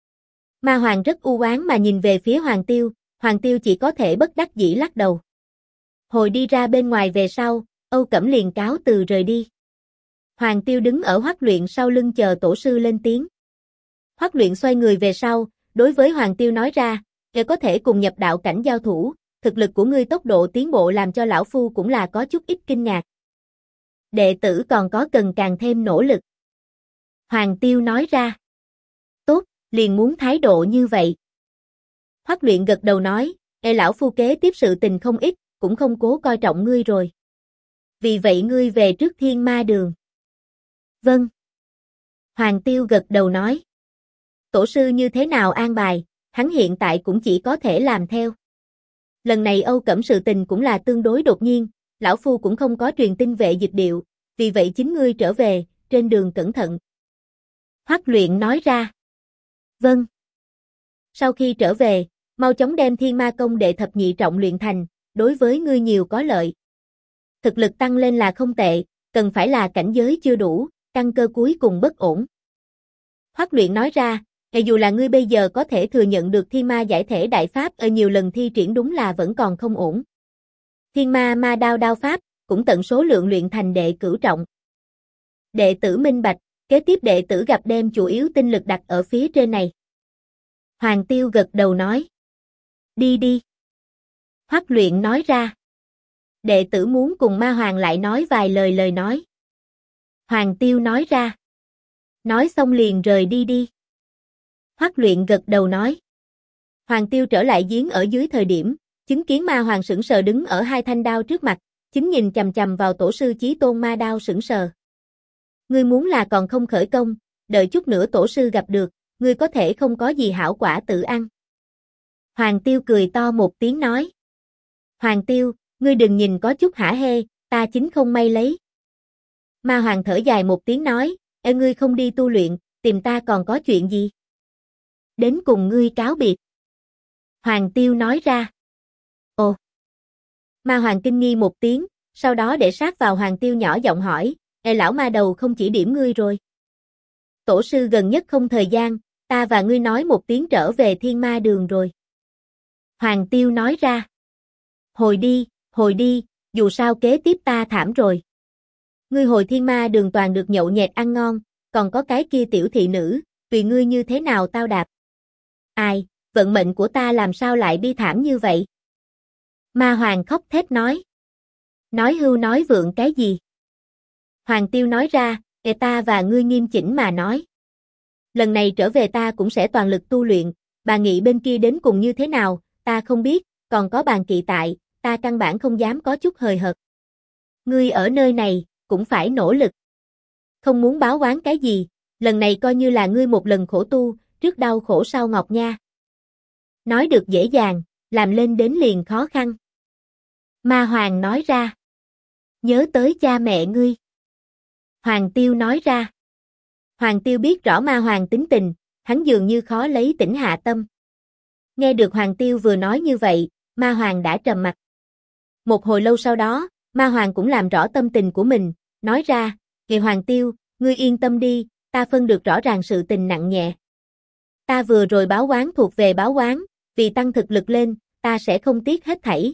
Ma Hoàng rất u oán mà nhìn về phía Hoàng Tiêu chỉ có thể bất đắc dĩ lắc đầu. Hồi đi ra bên ngoài về sau, Âu Cẩm liền cáo từ rời đi. Hoàng Tiêu đứng ở Hoắc Luyện sau lưng chờ tổ sư lên tiếng. Hoắc Luyện xoay người về sau, đối với Hoàng Tiêu nói ra, "Ngươi có thể cùng nhập đạo cảnh giao thủ, thực lực của ngươi tốc độ tiến bộ làm cho lão phu cũng là có chút ít kinh ngạc. Đệ tử còn có cần càng thêm nỗ lực." Hoàng Tiêu nói ra. "Tốt, liền muốn thái độ như vậy." Hoắc Luyện gật đầu nói, lão phu kế tiếp sự tình không ít, cũng không cố coi trọng ngươi rồi. Vì vậy ngươi về trước Thiên Ma Đường." "Vâng." Hoàng Tiêu gật đầu nói. Tổ sư như thế nào an bài, hắn hiện tại cũng chỉ có thể làm theo. Lần này Âu Cẩm sự tình cũng là tương đối đột nhiên, lão phu cũng không có truyền tin vệ dịch điệu, vì vậy chính ngươi trở về, trên đường cẩn thận." Hoắc Luyện nói ra. "Vâng." Sau khi trở về, mau chóng đem Thiên Ma Công đệ thập nhị trọng luyện thành, đối với ngươi nhiều có lợi. Thực lực tăng lên là không tệ, cần phải là cảnh giới chưa đủ, căn cơ cuối cùng bất ổn. Hoắc Luyện nói ra, dù là ngươi bây giờ có thể thừa nhận được Thiên Ma giải thể đại pháp ở nhiều lần thi triển đúng là vẫn còn không ổn. Thiên Ma ma đao đao pháp, cũng tận số lượng luyện thành đệ cửu trọng. Đệ tử minh bạch, kế tiếp đệ tử gặp đem chủ yếu tinh lực đặt ở phía trên này. Hoàng Tiêu gật đầu nói. Đi đi. Hoắc Luyện nói ra. Đệ tử muốn cùng Ma Hoàng lại nói vài lời nói. Hoàng Tiêu nói ra. Nói xong liền rời đi đi. Hoắc Luyện gật đầu nói. Hoàng Tiêu trở lại giếng ở dưới thời điểm, chứng kiến Ma Hoàng sững sờ đứng ở hai thanh đao trước mặt, chính nhìn chằm chằm vào tổ sư Chí Tôn ma đao sững sờ. Ngươi muốn là còn không khởi công, đợi chút nữa tổ sư gặp được, ngươi có thể không có gì hảo quả tự ăn. Hoàng Tiêu cười to một tiếng nói. Hoàng Tiêu, ngươi đừng nhìn có chút hả hê, ta chính không may lấy. Ma Hoàng thở dài một tiếng nói, ngươi không đi tu luyện, tìm ta còn có chuyện gì? Đến cùng ngươi cáo biệt. Hoàng Tiêu nói ra. Ồ. Ma Hoàng kinh nghi một tiếng, sau đó để sát vào Hoàng Tiêu nhỏ giọng hỏi, lão ma đầu không chỉ điểm ngươi rồi. Tổ sư gần nhất không thời gian, ta và ngươi nói một tiếng trở về Thiên Ma Đường rồi. Hoàng Tiêu nói ra. Hồi đi, dù sao kế tiếp ta thảm rồi. Ngươi hồi Thiên Ma Đường toàn được nhậu nhẹt ăn ngon, còn có cái kia tiểu thị nữ, tùy ngươi như thế nào tao đạp. Ai, vận mệnh của ta làm sao lại bi thảm như vậy? Ma Hoàng khóc thét nói. Nói hưu nói vượng cái gì? Hoàng Tiêu nói ra, ta và ngươi nghiêm chỉnh mà nói. Lần này trở về ta cũng sẽ toàn lực tu luyện, bà Nghị bên kia đến cùng như thế nào, ta không biết, còn có bàn Kỵ tại, ta căn bản không dám có chút hời hợt. Ngươi ở nơi này, cũng phải nỗ lực. Không muốn báo oán cái gì, lần này coi như là ngươi một lần khổ tu, trước đau khổ sau ngọc nha. Nói được dễ dàng, làm lên đến liền khó khăn. Ma Hoàng nói ra. Nhớ tới cha mẹ ngươi. Hoàng Tiêu nói ra. Hoàng Tiêu biết rõ Ma Hoàng tính tình, hắn dường như khó lấy tĩnh hạ tâm. Nghe được Hoàng Tiêu vừa nói như vậy, Ma Hoàng đã trầm mặc. Một hồi lâu sau đó, Ma Hoàng cũng làm rõ tâm tình của mình, nói ra, Hoàng Tiêu, ngươi yên tâm đi, ta phân được rõ ràng sự tình nặng nhẹ. Ta vừa rồi báo oán thuộc về báo oán, vì tăng thực lực lên, ta sẽ không tiếc hết thảy.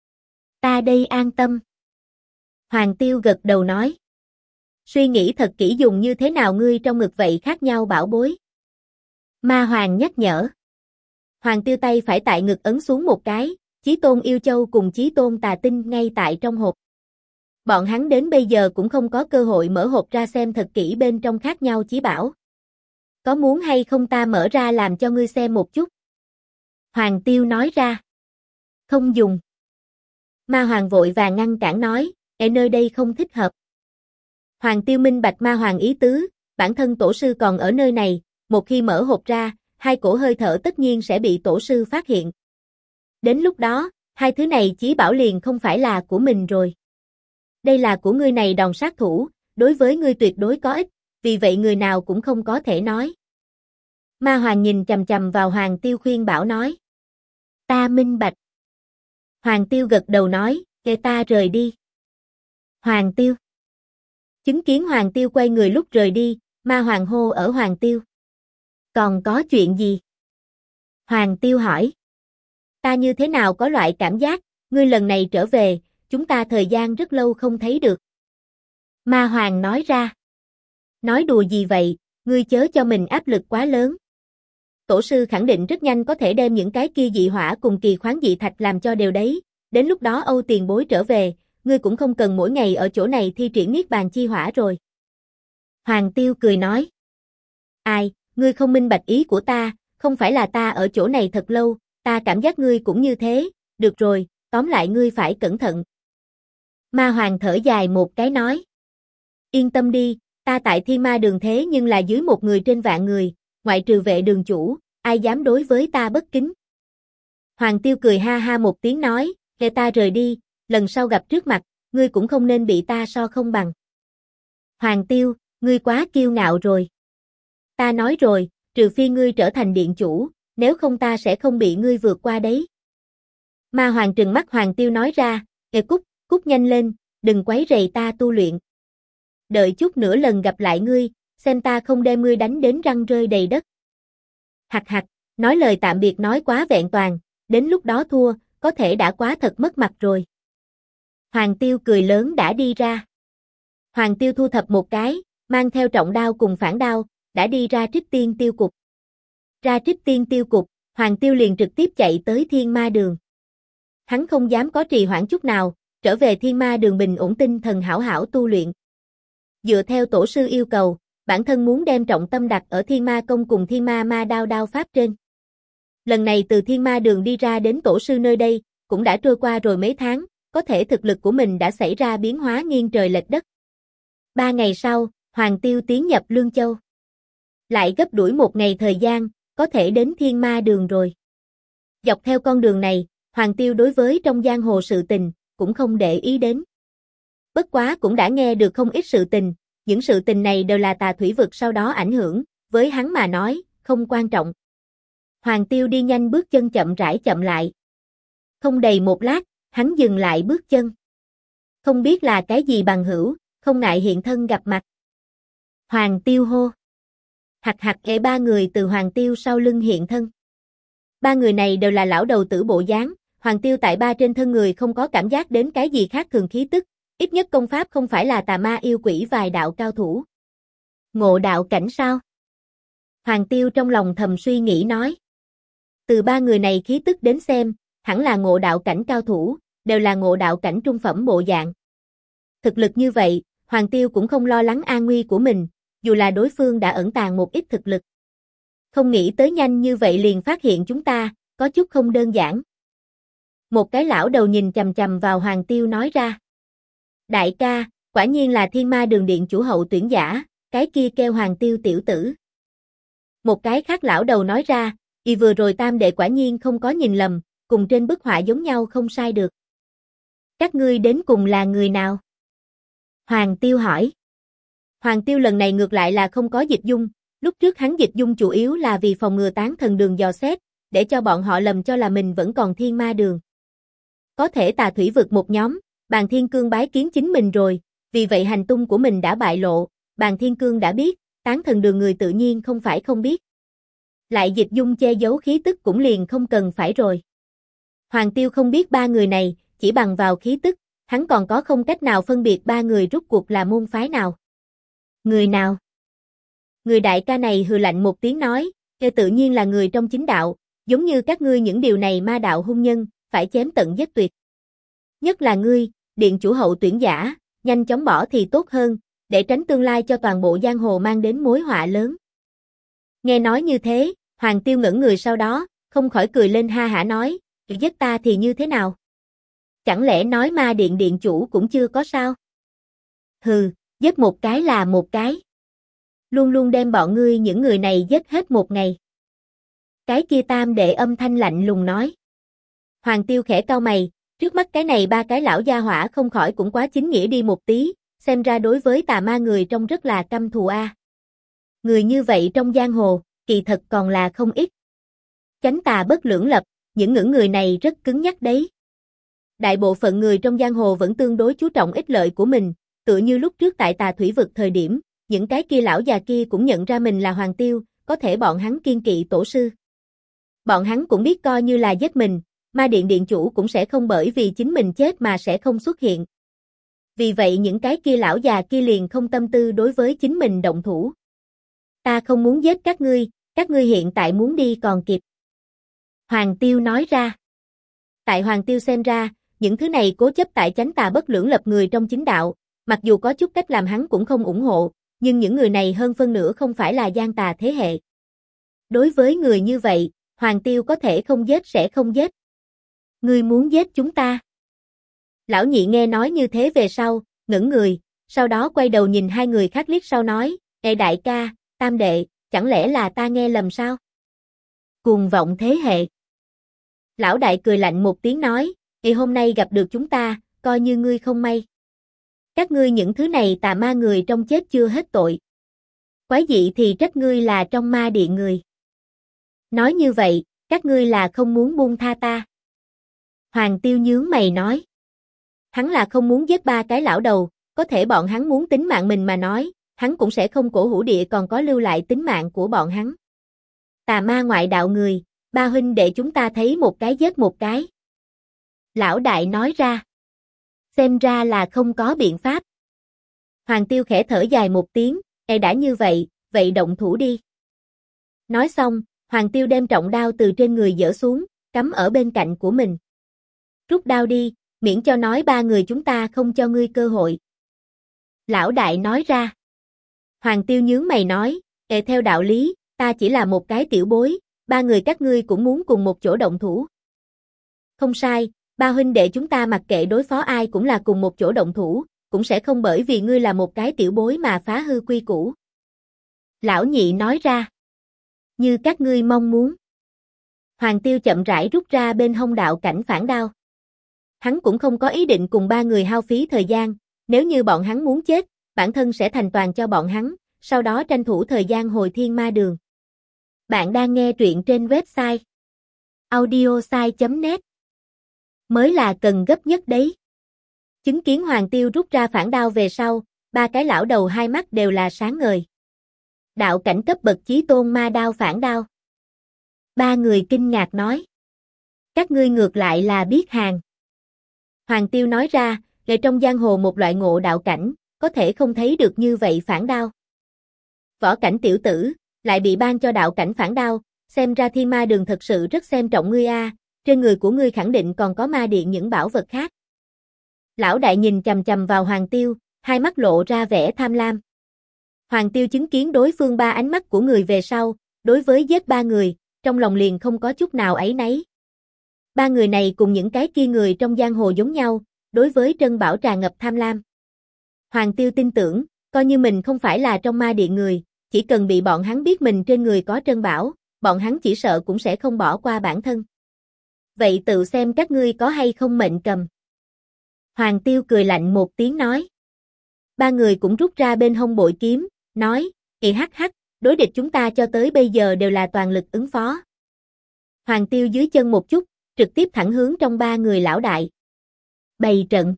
Ta đây an tâm. Hoàng Tiêu gật đầu nói. Suy nghĩ thật kỹ dùng như thế nào ngươi trong ngực vậy khác nhau bảo bối. Ma Hoàng nhắc nhở. Hoàng Tiêu tay phải tại ngực ấn xuống một cái, Chí Tôn Yêu Châu cùng Chí Tôn Tà Tinh ngay tại trong hộp. Bọn hắn đến bây giờ cũng không có cơ hội mở hộp ra xem thật kỹ bên trong khác nhau chí bảo. Có muốn hay không ta mở ra làm cho ngươi xem một chút? Hoàng Tiêu nói ra. Không dùng. Ma Hoàng vội vàng ngăn cản nói, nơi đây không thích hợp. Hoàng Tiêu minh bạch Ma Hoàng ý tứ, bản thân tổ sư còn ở nơi này, một khi mở hộp ra, hai cổ hơi thở tất nhiên sẽ bị tổ sư phát hiện. Đến lúc đó, hai thứ này chí bảo liền không phải là của mình rồi. Đây là của ngươi này đòn sát thủ, đối với ngươi tuyệt đối có ích, vì vậy người nào cũng không có thể nói. Ma Hoàng nhìn chằm chằm vào Hoàng Tiêu khuyên bảo nói. Ta minh bạch. Hoàng Tiêu gật đầu nói, kệ ta rời đi. Hoàng Tiêu. Chứng kiến Hoàng Tiêu quay người lúc rời đi, Ma Hoàng hô ở Hoàng Tiêu. Còn có chuyện gì? Hoàng Tiêu hỏi. Ta như thế nào có loại cảm giác, ngươi lần này trở về, chúng ta thời gian rất lâu không thấy được. Ma Hoàng nói ra. Nói đùa gì vậy, ngươi chớ cho mình áp lực quá lớn. Tổ sư khẳng định rất nhanh có thể đem những cái kia dị hỏa cùng kỳ khoáng dị thạch làm cho đều đấy. Đến lúc đó Âu tiền bối trở về, ngươi cũng không cần mỗi ngày ở chỗ này thi triển niết bàn chi hỏa rồi. Hoàng Tiêu cười nói. Ai, ngươi không minh bạch ý của ta, không phải là ta ở chỗ này thật lâu, ta cảm giác ngươi cũng như thế, được rồi, tóm lại ngươi phải cẩn thận. Ma Hoàng thở dài một cái nói. Yên tâm đi, ta tại Thiên Ma Đường thế nhưng là dưới một người trên vạn người, ngoại trừ vệ đường chủ, ai dám đối với ta bất kính. Hoàng Tiêu cười ha ha một tiếng nói, để ta rời đi, lần sau gặp trước mặt, ngươi cũng không nên bị ta so không bằng. Hoàng Tiêu, ngươi quá kiêu ngạo rồi. Ta nói rồi, trừ phi ngươi trở thành điện chủ, nếu không ta sẽ không bị ngươi vượt qua đấy. Ma Hoàng trừng mắt Hoàng Tiêu nói ra, cút nhanh lên, đừng quấy rầy ta tu luyện. Đợi chút nữa lần gặp lại ngươi, xem ta không đem ngươi đánh đến răng rơi đầy đất. Hặc hặc, nói lời tạm biệt nói quá vẹn toàn, đến lúc đó thua, có thể đã quá thật mất mặt rồi. Hoàng Tiêu cười lớn đã đi ra. Hoàng Tiêu thu thập một cái, mang theo trọng đao cùng phản đao, đã đi ra Trích Tiên Tiêu Cục. Ra Trích Tiên Tiêu Cục, Hoàng Tiêu liền trực tiếp chạy tới Thiên Ma Đường. Hắn không dám có trì hoãn chút nào, trở về Thiên Ma Đường bình ổn tinh thần hảo hảo tu luyện. Dựa theo tổ sư yêu cầu, bản thân muốn đem trọng tâm đặt ở Thiên Ma Công cùng Thiên Ma Ma Đao đao pháp trên. Lần này từ Thiên Ma Đường đi ra đến tổ sư nơi đây, cũng đã trôi qua rồi mấy tháng, có thể thực lực của mình đã xảy ra biến hóa nghiêng trời lệch đất. 3 ngày sau, Hoàng Tiêu tiến nhập Lương Châu. Lại gấp đuổi 1 ngày thời gian, có thể đến Thiên Ma Đường rồi. Dọc theo con đường này, Hoàng Tiêu đối với trong giang hồ sự tình, cũng không để ý đến. Bất quá cũng đã nghe được không ít sự tình, những sự tình này đều là tà thủy vực sau đó ảnh hưởng, với hắn mà nói, không quan trọng. Hoàng Tiêu đi nhanh bước chân chậm rãi chậm lại. Không đầy một lát, hắn dừng lại bước chân. Không biết là cái gì bằng hữu, không ngại hiện thân gặp mặt. Hoàng Tiêu hô. Hặc 3 người từ Hoàng Tiêu sau lưng hiện thân. 3 người này đều là lão đầu tử bộ dáng, Hoàng Tiêu tại 3 trên thân người không có cảm giác đến cái gì khác thường khí tức, ít nhất công pháp không phải là tà ma yêu quỷ vài đạo cao thủ. Ngộ đạo cảnh sao? Hoàng Tiêu trong lòng thầm suy nghĩ nói. Từ 3 người này khí tức đến xem, hẳn là ngộ đạo cảnh cao thủ, đều là ngộ đạo cảnh trung phẩm bộ dạng. Thực lực như vậy, Hoàng Tiêu cũng không lo lắng an nguy của mình, dù là đối phương đã ẩn tàng một ít thực lực. Không nghĩ tới nhanh như vậy liền phát hiện chúng ta, có chút không đơn giản. Một cái lão đầu nhìn chằm chằm vào Hoàng Tiêu nói ra. Đại ca, quả nhiên là Thiên Ma Đường điện chủ hậu tuyển giả, cái kia kêu Hoàng Tiêu tiểu tử. Một cái khác lão đầu nói ra, vừa rồi tam đệ quả nhiên không có nhìn lầm, cùng trên bức họa giống nhau không sai được. Các ngươi đến cùng là người nào? Hoàng Tiêu hỏi. Hoàng Tiêu lần này ngược lại là không có dịch dung, lúc trước hắn dịch dung chủ yếu là vì phòng ngừa Tán Thần Đường dò xét, để cho bọn họ lầm cho là mình vẫn còn Thiên Ma Đường. Có thể tà thủy vực một nhóm, Bàn Thiên Cương bái kiến chính mình rồi, vì vậy hành tung của mình đã bại lộ, Bàn Thiên Cương đã biết, Tán Thần Đường người tự nhiên không phải không biết. Lại dịch dung che giấu khí tức cũng liền không cần phải rồi. Hoàng Tiêu không biết 3 người này, chỉ bằng vào khí tức, hắn còn có không cách nào phân biệt 3 người rốt cuộc là môn phái nào. Người nào? Người đại ca này hừ lạnh một tiếng nói, tự nhiên là người trong chính đạo, giống như các ngươi những điều này ma đạo hung nhân, phải chém tận giết tuyệt. Nhất là ngươi, điện chủ hậu tuyển giả, nhanh chóng bỏ thì tốt hơn, để tránh tương lai cho toàn bộ giang hồ mang đến mối họa lớn. Nghe nói như thế, Hoàng Tiêu ngẩn người sau đó, không khỏi cười lên ha hả nói, giết ta thì như thế nào? Chẳng lẽ nói ma điện điện chủ cũng chưa có sao? Hừ, giết một cái là một cái. Luôn luôn đem bọn ngươi những người này giết hết một ngày. Cái kia tam đệ âm thanh lạnh lùng nói. Hoàng Tiêu khẽ cau mày, trước mắt cái này 3 cái lão gia hỏa không khỏi cũng quá chính nghĩa đi một tí, xem ra đối với tà ma người trông rất là căm thù a. Người như vậy trong giang hồ, kỳ thật còn là không ít. Chánh tà bất lưỡng lập, những người này rất cứng nhắc đấy. Đại bộ phận người trong giang hồ vẫn tương đối chú trọng ích lợi của mình, tựa như lúc trước tại tà thủy vực thời điểm, những cái kia lão già kia cũng nhận ra mình là Hoàng Tiêu, có thể bọn hắn kiên kỵ tổ sư. Bọn hắn cũng biết coi như là giết mình, ma điện điện chủ cũng sẽ không bởi vì chính mình chết mà sẽ không xuất hiện. Vì vậy những cái kia lão già kia liền không tâm tư đối với chính mình động thủ. Ta không muốn giết các ngươi hiện tại muốn đi còn kịp. Hoàng Tiêu nói ra. Tại Hoàng Tiêu xem ra, những thứ này cố chấp tại chánh tà bất lưỡng lập người trong chính đạo, mặc dù có chút cách làm hắn cũng không ủng hộ, nhưng những người này hơn phân nửa không phải là gian tà thế hệ. Đối với người như vậy, Hoàng Tiêu có thể không giết sẽ không giết. Ngươi muốn giết chúng ta? Lão nhị nghe nói như thế về sau, ngẩn người, sau đó quay đầu nhìn hai người khác liếc sau nói, Ê đại ca, tam đệ, chẳng lẽ là ta nghe lầm sao? Cuồng vọng thế hệ. Lão đại cười lạnh một tiếng nói, Ê hôm nay gặp được chúng ta, coi như ngươi không may. Các ngươi những thứ này tà ma người trong chết chưa hết tội. Quái dị thì trách ngươi là trong ma điện người. Nói như vậy, các ngươi là không muốn buông tha ta. Hoàng Tiêu nhướng mày nói. Hắn là không muốn giết ba cái lão đầu, có thể bọn hắn muốn tính mạng mình mà nói, hắn cũng sẽ không cổ hủ địa còn có lưu lại tính mạng của bọn hắn. Tà ma ngoại đạo người, ba huynh đệ chúng ta thấy một cái giết một cái. Lão đại nói ra. Xem ra là không có biện pháp. Hoàng Tiêu khẽ thở dài một tiếng, đã như vậy, vậy động thủ đi. Nói xong, Hoàng Tiêu đem trọng đao từ trên người giở xuống, cắm ở bên cạnh của mình. Rút đao đi, miễn cho nói ba người chúng ta không cho ngươi cơ hội. Lão đại nói ra. Hoàng Tiêu nhướng mày nói, theo đạo lý, ta chỉ là một cái tiểu bối, ba người các ngươi cũng muốn cùng một chỗ động thủ. Không sai, ba huynh đệ chúng ta mặc kệ đối phó ai cũng là cùng một chỗ động thủ, cũng sẽ không bởi vì ngươi là một cái tiểu bối mà phá hư quy củ. Lão nhị nói ra. Như các ngươi mong muốn. Hoàng Tiêu chậm rãi rút ra bên hông đạo cảnh phản đao. Hắn cũng không có ý định cùng ba người hao phí thời gian, nếu như bọn hắn muốn chết, bản thân sẽ thành toàn cho bọn hắn, sau đó tranh thủ thời gian hồi thiên ma đường. Bạn đang nghe truyện trên website audiosai.net. Mới là cần gấp nhất đấy. Chứng kiến Hoàng Tiêu rút ra phản đao về sau, ba cái lão đầu hai mắt đều là sáng ngời. Đạo cảnh cấp bậc chí tôn ma đao phản đao. Ba người kinh ngạc nói. Các ngươi ngược lại là biết hàng. Hoàng Tiêu nói ra, để trong giang hồ một loại ngộ đạo cảnh, có thể không thấy được như vậy phản đao. Võ cảnh tiểu tử, lại bị ban cho đạo cảnh phản đao, xem ra thiên ma đường thật sự rất xem trọng ngươi a, trên người của ngươi khẳng định còn có ma điện những bảo vật khác. Lão đại nhìn chằm chằm vào Hoàng Tiêu, hai mắt lộ ra vẻ tham lam. Hoàng Tiêu chứng kiến đối phương ba ánh mắt của người về sau, đối với giết ba người, trong lòng liền không có chút nào áy náy. Ba người này cùng những cái kia người trong giang hồ giống nhau, đối với Trân Bảo tràn ngập tham lam. Hoàng Tiêu tin tưởng, coi như mình không phải là trong ma điện người, chỉ cần bị bọn hắn biết mình trên người có Trân Bảo, bọn hắn chỉ sợ cũng sẽ không bỏ qua bản thân. Vậy tự xem các ngươi có hay không mệnh cầm. Hoàng Tiêu cười lạnh một tiếng nói. Ba người cũng rút ra bên hông bội kiếm, nói, hắc, đối địch chúng ta cho tới bây giờ đều là toàn lực ứng phó. Hoàng Tiêu dưới chân một chút, trực tiếp thẳng hướng trong ba người lão đại. Bày trận.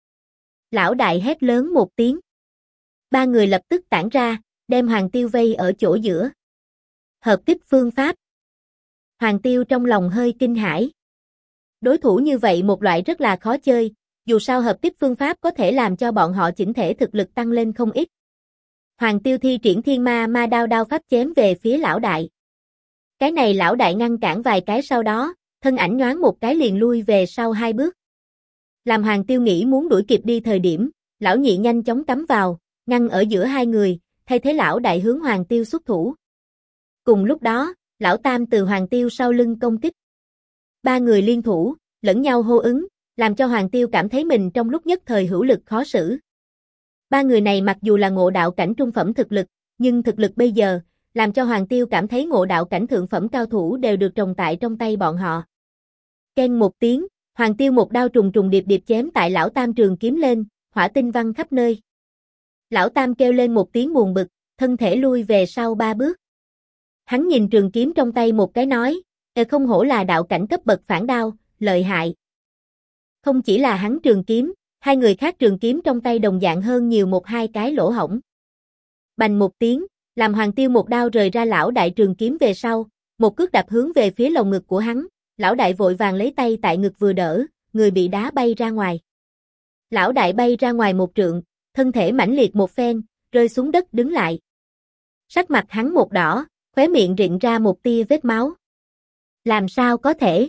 Lão đại hét lớn một tiếng. Ba người lập tức tản ra, đem Hoàng Tiêu vây ở chỗ giữa. Hợp kích phương pháp. Hoàng Tiêu trong lòng hơi kinh hãi. Đối thủ như vậy một loại rất là khó chơi, dù sao hợp kích phương pháp có thể làm cho bọn họ chỉnh thể thực lực tăng lên không ít. Hoàng Tiêu thi triển thiên ma đao pháp chém về phía lão đại. Cái này lão đại ngăn cản vài cái sau đó, thân ảnh nhoáng một cái liền lui về sau hai bước. Làm Hoàng Tiêu nghĩ muốn đuổi kịp đi thời điểm, lão nhị nhanh chóng cắm vào, ngăn ở giữa hai người, thay thế lão đại hướng Hoàng Tiêu xuất thủ. Cùng lúc đó, lão tam từ Hoàng Tiêu sau lưng công kích. Ba người liên thủ, lẫn nhau hô ứng, làm cho Hoàng Tiêu cảm thấy mình trong lúc nhất thời hữu lực khó xử. Ba người này mặc dù là ngộ đạo cảnh trung phẩm thực lực, nhưng thực lực bây giờ, làm cho Hoàng Tiêu cảm thấy ngộ đạo cảnh thượng phẩm cao thủ đều được trồng tại trong tay bọn họ. Keng một tiếng, Hoàng Tiêu một đao trùng trùng điệp điệp chém tại lão tam trường kiếm lên, hỏa tinh văng khắp nơi. Lão tam kêu lên một tiếng buồn bực, thân thể lui về sau ba bước. Hắn nhìn trường kiếm trong tay một cái nói, không hổ là đạo cảnh cấp bậc phản đao, lợi hại. Không chỉ là hắn trường kiếm, hai người khác trường kiếm trong tay đồng dạng hơn nhiều một hai cái lỗ hổng. Bành một tiếng, Làm Hoàng Tiêu một đao rời ra lão đại trường kiếm về sau, một cước đạp hướng về phía lồng ngực của hắn, lão đại vội vàng lấy tay tại ngực vừa đỡ, người bị đá bay ra ngoài. Lão đại bay ra ngoài một trượng, thân thể mãnh liệt một phen, rơi xuống đất đứng lại. Sắc mặt hắn một đỏ, khóe miệng rịn ra một tia vết máu. Làm sao có thể?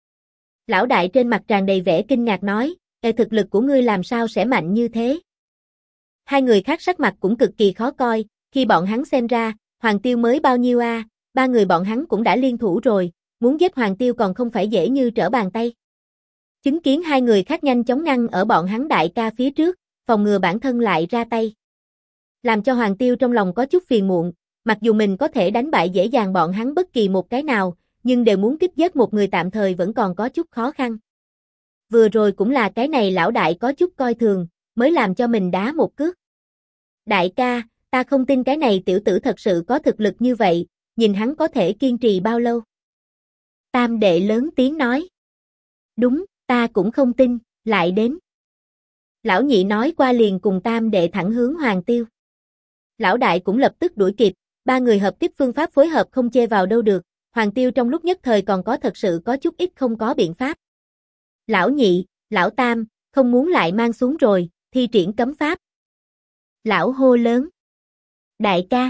Lão đại trên mặt tràn đầy vẻ kinh ngạc nói, thực lực của ngươi làm sao sẽ mạnh như thế? Hai người khác sắc mặt cũng cực kỳ khó coi, khi bọn hắn xem ra, Hoàng Tiêu mới bao nhiêu a, ba người bọn hắn cũng đã liên thủ rồi, muốn giết Hoàng Tiêu còn không phải dễ như trở bàn tay. Chứng kiến hai người khác nhanh chóng ngăn ở bọn hắn đại ca phía trước, phòng ngừa bản thân lại ra tay. Làm cho Hoàng Tiêu trong lòng có chút phiền muộn, mặc dù mình có thể đánh bại dễ dàng bọn hắn bất kỳ một cái nào, nhưng đều muốn kích giết một người tạm thời vẫn còn có chút khó khăn. Vừa rồi cũng là cái này lão đại có chút coi thường, mới làm cho mình đá một cước. Đại ca, ta không tin cái này tiểu tử thật sự có thực lực như vậy, nhìn hắn có thể kiên trì bao lâu. Tam đệ lớn tiếng nói. Đúng, ta cũng không tin, lại đến. Lão nhị nói qua liền cùng tam đệ thẳng hướng Hoàng Tiêu. Lão đại cũng lập tức đuổi kịp, ba người hợp kích phương pháp phối hợp không chê vào đâu được, Hoàng Tiêu trong lúc nhất thời còn có thật sự có chút ít không có biện pháp. Lão nhị, lão tam, không muốn lại mang xuống rồi, thi triển cấm pháp. Lão hô lớn. Đại ca.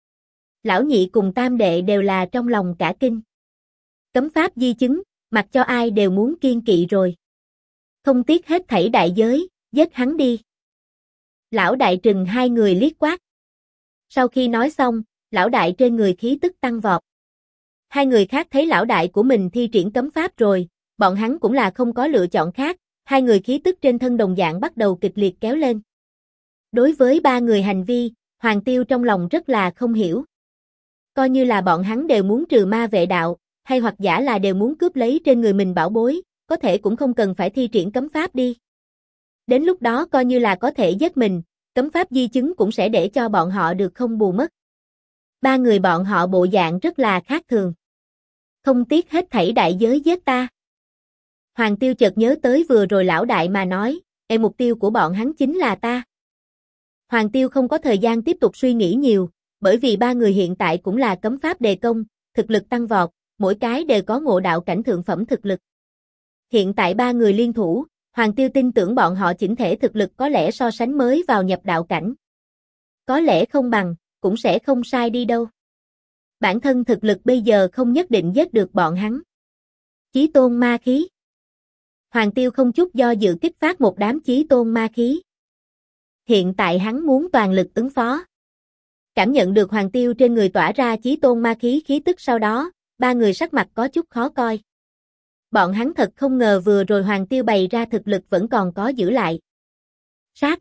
Lão nhị cùng tam đệ đều là trong lòng cả kinh. Cấm pháp di chứng, mặc cho ai đều muốn kiên kỵ rồi. Không tiếc hết thảy đại giới, giết hắn đi. Lão đại trừng hai người liếc quát. Sau khi nói xong, lão đại trên người khí tức tăng vọt. Hai người khác thấy lão đại của mình thi triển cấm pháp rồi, bọn hắn cũng là không có lựa chọn khác, hai người khí tức trên thân đồng dạng bắt đầu kịch liệt kéo lên. Đối với ba người hành vi, Hoàng Tiêu trong lòng rất là không hiểu. Coi như là bọn hắn đều muốn trừ ma vệ đạo, hay hoặc giả là đều muốn cướp lấy trên người mình bảo bối, có thể cũng không cần phải thi triển cấm pháp đi. Đến lúc đó coi như là có thể giết mình, cấm pháp di chứng cũng sẽ để cho bọn họ được không bù mất. Ba người bọn họ bộ dạng rất là khác thường. Không tiếc hết thảy đại giới giết ta. Hoàng Tiêu chợt nhớ tới vừa rồi lão đại mà nói, mục tiêu của bọn hắn chính là ta. Hoàng Tiêu không có thời gian tiếp tục suy nghĩ nhiều, bởi vì ba người hiện tại cũng là cấm pháp đề công, thực lực tăng vọt, mỗi cái đều có ngộ đạo cảnh thượng phẩm thực lực. Hiện tại ba người liên thủ, Hoàng Tiêu tin tưởng bọn họ chỉnh thể thực lực có lẽ so sánh mới vào nhập đạo cảnh. Có lẽ không bằng, cũng sẽ không sai đi đâu. Bản thân thực lực bây giờ không nhất định giết được bọn hắn. Chí tôn ma khí. Hoàng Tiêu không chút do dự kích phát một đám chí tôn ma khí. Hiện tại hắn muốn toàn lực ứng phó. Cảm nhận được Hoàng Tiêu trên người tỏa ra chí tôn ma khí khí tức sau đó, ba người sắc mặt có chút khó coi. Bọn hắn thật không ngờ vừa rồi Hoàng Tiêu bày ra thực lực vẫn còn có giữ lại. Sát.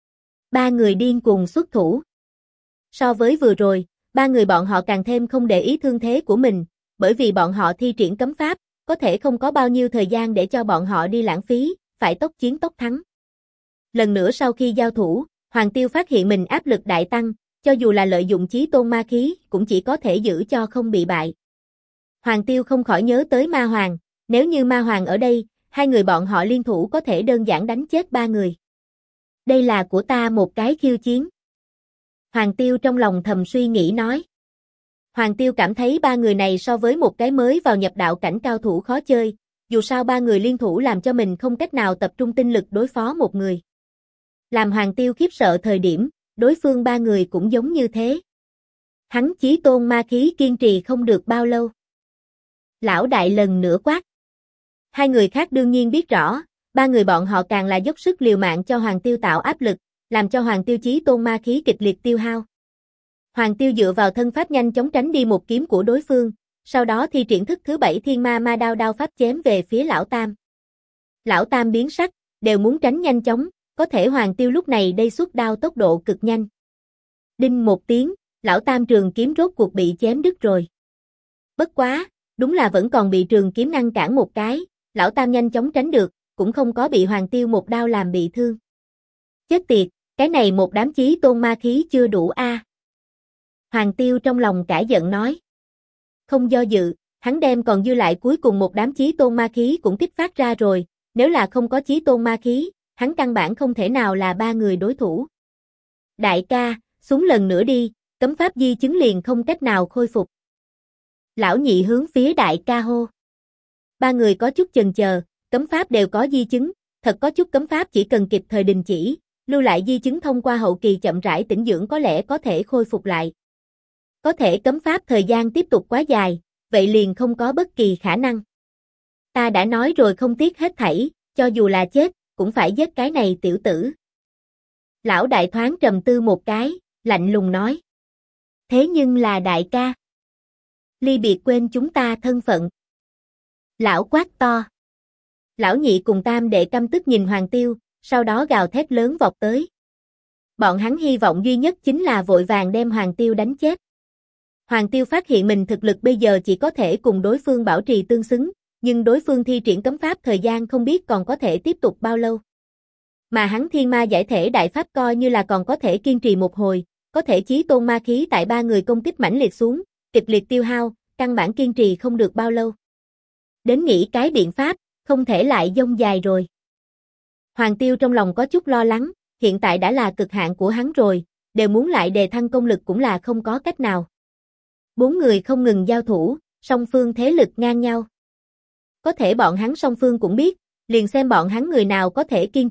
Ba người điên cuồng xuất thủ. So với vừa rồi, ba người bọn họ càng thêm không để ý thương thế của mình, bởi vì bọn họ thi triển cấm pháp, có thể không có bao nhiêu thời gian để cho bọn họ đi lãng phí, phải tốc chiến tốc thắng. Lần nữa sau khi giao thủ, Hoàng Tiêu phát hiện mình áp lực đại tăng, cho dù là lợi dụng chí tôn ma khí, cũng chỉ có thể giữ cho không bị bại. Hoàng Tiêu không khỏi nhớ tới Ma Hoàng, nếu như Ma Hoàng ở đây, hai người bọn họ liên thủ có thể đơn giản đánh chết ba người. Đây là của ta một cái khiêu chiến. Hoàng Tiêu trong lòng thầm suy nghĩ nói. Hoàng Tiêu cảm thấy ba người này so với một cái mới vào nhập đạo cảnh cao thủ khó chơi, dù sao ba người liên thủ làm cho mình không cách nào tập trung tinh lực đối phó một người. Làm Hoàng Tiêu khiếp sợ thời điểm, đối phương ba người cũng giống như thế. Hắn chí tôn ma khí kiên trì không được bao lâu. Lão đại lần nữa quát. Hai người khác đương nhiên biết rõ, ba người bọn họ càng là dốc sức liều mạng cho Hoàng Tiêu tạo áp lực, làm cho Hoàng Tiêu chí tôn ma khí kịch liệt tiêu hao. Hoàng Tiêu dựa vào thân pháp nhanh chóng tránh đi một kiếm của đối phương, sau đó thi triển thức thứ 7 thiên ma ma đao đao pháp chém về phía lão tam. Lão tam biến sắc, đều muốn tránh nhanh chóng, có thể Hoàng Tiêu lúc này đây xuất đao tốc độ cực nhanh. Đinh một tiếng, lão tam trường kiếm rốt cuộc bị chém đứt rồi. Bất quá, đúng là vẫn còn bị trường kiếm ngăn cản một cái, lão tam nhanh chóng tránh được, cũng không có bị Hoàng Tiêu một đao làm bị thương. Chết tiệt, cái này một đám chí tôn ma khí chưa đủ a. Hoàng Tiêu trong lòng cả giận nói. Không do dự, hắn đem còn dư lại cuối cùng một đám chí tôn ma khí cũng kích phát ra rồi, nếu là không có chí tôn ma khí, hắn căn bản không thể nào là ba người đối thủ. Đại ca, xuống lần nữa đi, cấm pháp di chứng liền không cách nào khôi phục. Lão nhị hướng phía đại ca hô. Ba người có chút chần chờ, cấm pháp đều có di chứng, thật có chút cấm pháp chỉ cần kịp thời đình chỉ, lưu lại di chứng thông qua hậu kỳ chậm rãi tĩnh dưỡng có lẽ có thể khôi phục lại. Có thể cấm pháp thời gian tiếp tục quá dài, vậy liền không có bất kỳ khả năng. Ta đã nói rồi không tiếc hết thảy, cho dù là chết, cũng phải giết cái này tiểu tử. Lão đại thoáng trầm tư một cái, lạnh lùng nói. Thế nhưng là đại ca. Ly biệt quên chúng ta thân phận. Lão quát to. Lão nhị cùng tam đệ căm tức nhìn Hoàng Tiêu, sau đó gào thét lớn vọt tới. Bọn hắn hy vọng duy nhất chính là vội vàng đem Hoàng Tiêu đánh chết. Hoàng Tiêu phát hiện mình thực lực bây giờ chỉ có thể cùng đối phương bảo trì tương xứng, nhưng đối phương thi triển cấm pháp thời gian không biết còn có thể tiếp tục bao lâu. Mà hắn thiên ma giải thể đại pháp coi như là còn có thể kiên trì một hồi, có thể chí tôn ma khí tại ba người công kích mãnh liệt xuống, kịch liệt tiêu hao, căn bản kiên trì không được bao lâu. Đến nghĩ cái biện pháp, không thể lại dông dài rồi. Hoàng Tiêu trong lòng có chút lo lắng, hiện tại đã là cực hạn của hắn rồi, đều muốn lại đề thăng công lực cũng là không có cách nào. Bốn người không ngừng giao thủ, song phương thế lực ngang nhau. Có thể bọn hắn song phương cũng biết, liền xem bọn hắn người nào có thể kiên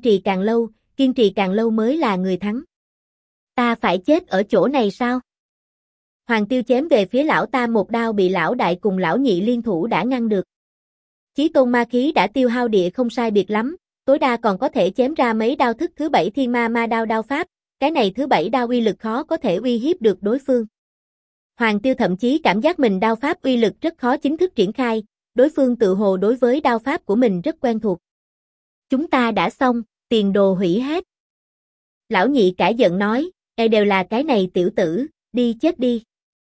trì càng lâu mới là người thắng. Ta phải chết ở chỗ này sao? Hoàng Tiêu chém về phía lão tam một đao bị lão đại cùng lão nhị liên thủ đã ngăn được. Chí tôn ma khí đã tiêu hao địa không sai biệt lắm, tối đa còn có thể chém ra mấy đao thức thứ 7 thiên ma ma đao đao pháp, cái này thứ 7 đao uy lực khó có thể uy hiếp được đối phương. Hoàng Tiêu thậm chí cảm giác mình đao pháp uy lực rất khó chính thức triển khai, đối phương tự hồ đối với đao pháp của mình rất quen thuộc. Chúng ta đã xong, tiền đồ hủy hết. Lão nhị cãi giận nói, đều là cái này tiểu tử, đi chết đi.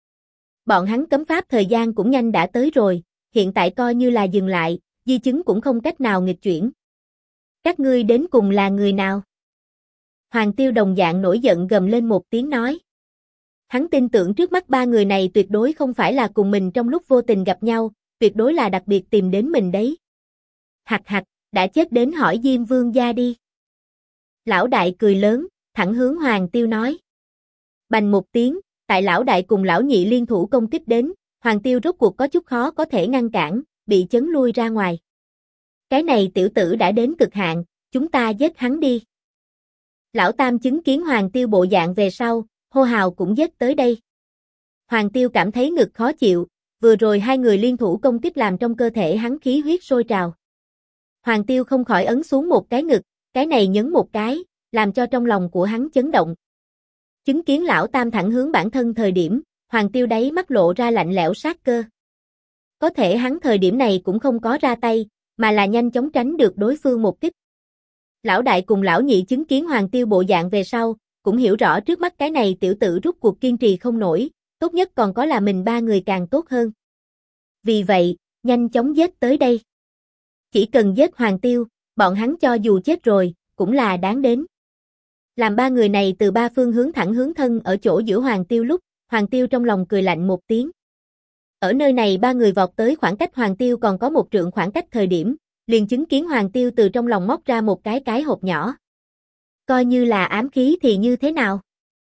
Bọn hắn cấm pháp thời gian cũng nhanh đã tới rồi, hiện tại coi như là dừng lại, di chứng cũng không cách nào nghịch chuyển. Các ngươi đến cùng là người nào? Hoàng Tiêu đồng dạng nổi giận gầm lên một tiếng nói. Hắn tin tưởng trước mắt ba người này tuyệt đối không phải là cùng mình trong lúc vô tình gặp nhau, tuyệt đối là đặc biệt tìm đến mình đấy. Hạch hạch, đã chết đến hỏi Diêm Vương gia đi. Lão đại cười lớn, thẳng hướng Hoàng Tiêu nói. Bành một tiếng, tại lão đại cùng lão nhị liên thủ công kích đến, Hoàng Tiêu rốt cuộc có chút khó có thể ngăn cản, bị chấn lui ra ngoài. Cái này tiểu tử đã đến cực hạn, chúng ta giết hắn đi. Lão tam chứng kiến Hoàng Tiêu bộ dạng về sau, hô hào cũng giết tới đây. Hoàng Tiêu cảm thấy ngực khó chịu, vừa rồi hai người liên thủ công kích làm trong cơ thể hắn khí huyết sôi trào. Hoàng Tiêu không khỏi ấn xuống một cái ngực, cái này nhấn một cái, làm cho trong lòng của hắn chấn động. Chứng kiến lão tam thẳng hướng bản thân thời điểm, Hoàng Tiêu đáy mắt lộ ra lạnh lẽo sát cơ. Có thể hắn thời điểm này cũng không có ra tay, mà là nhanh chóng tránh được đối phương một kích. Lão đại cùng lão nhị chứng kiến Hoàng Tiêu bộ dạng về sau, cũng hiểu rõ trước mắt cái này tiểu tử rút cuộc kiên trì không nổi, tốt nhất còn có là mình ba người càng tốt hơn. Vì vậy, nhanh chóng giết tới đây. Chỉ cần giết Hoàng Tiêu, bọn hắn cho dù chết rồi, cũng là đáng đến. Làm ba người này từ ba phương hướng thẳng hướng thân ở chỗ giữa Hoàng Tiêu lúc, Hoàng Tiêu trong lòng cười lạnh một tiếng. Ở nơi này ba người vọt tới khoảng cách Hoàng Tiêu còn có một trượng khoảng cách thời điểm, liền chứng kiến Hoàng Tiêu từ trong lòng móc ra một cái hộp nhỏ. Coi như là ám khí thì như thế nào?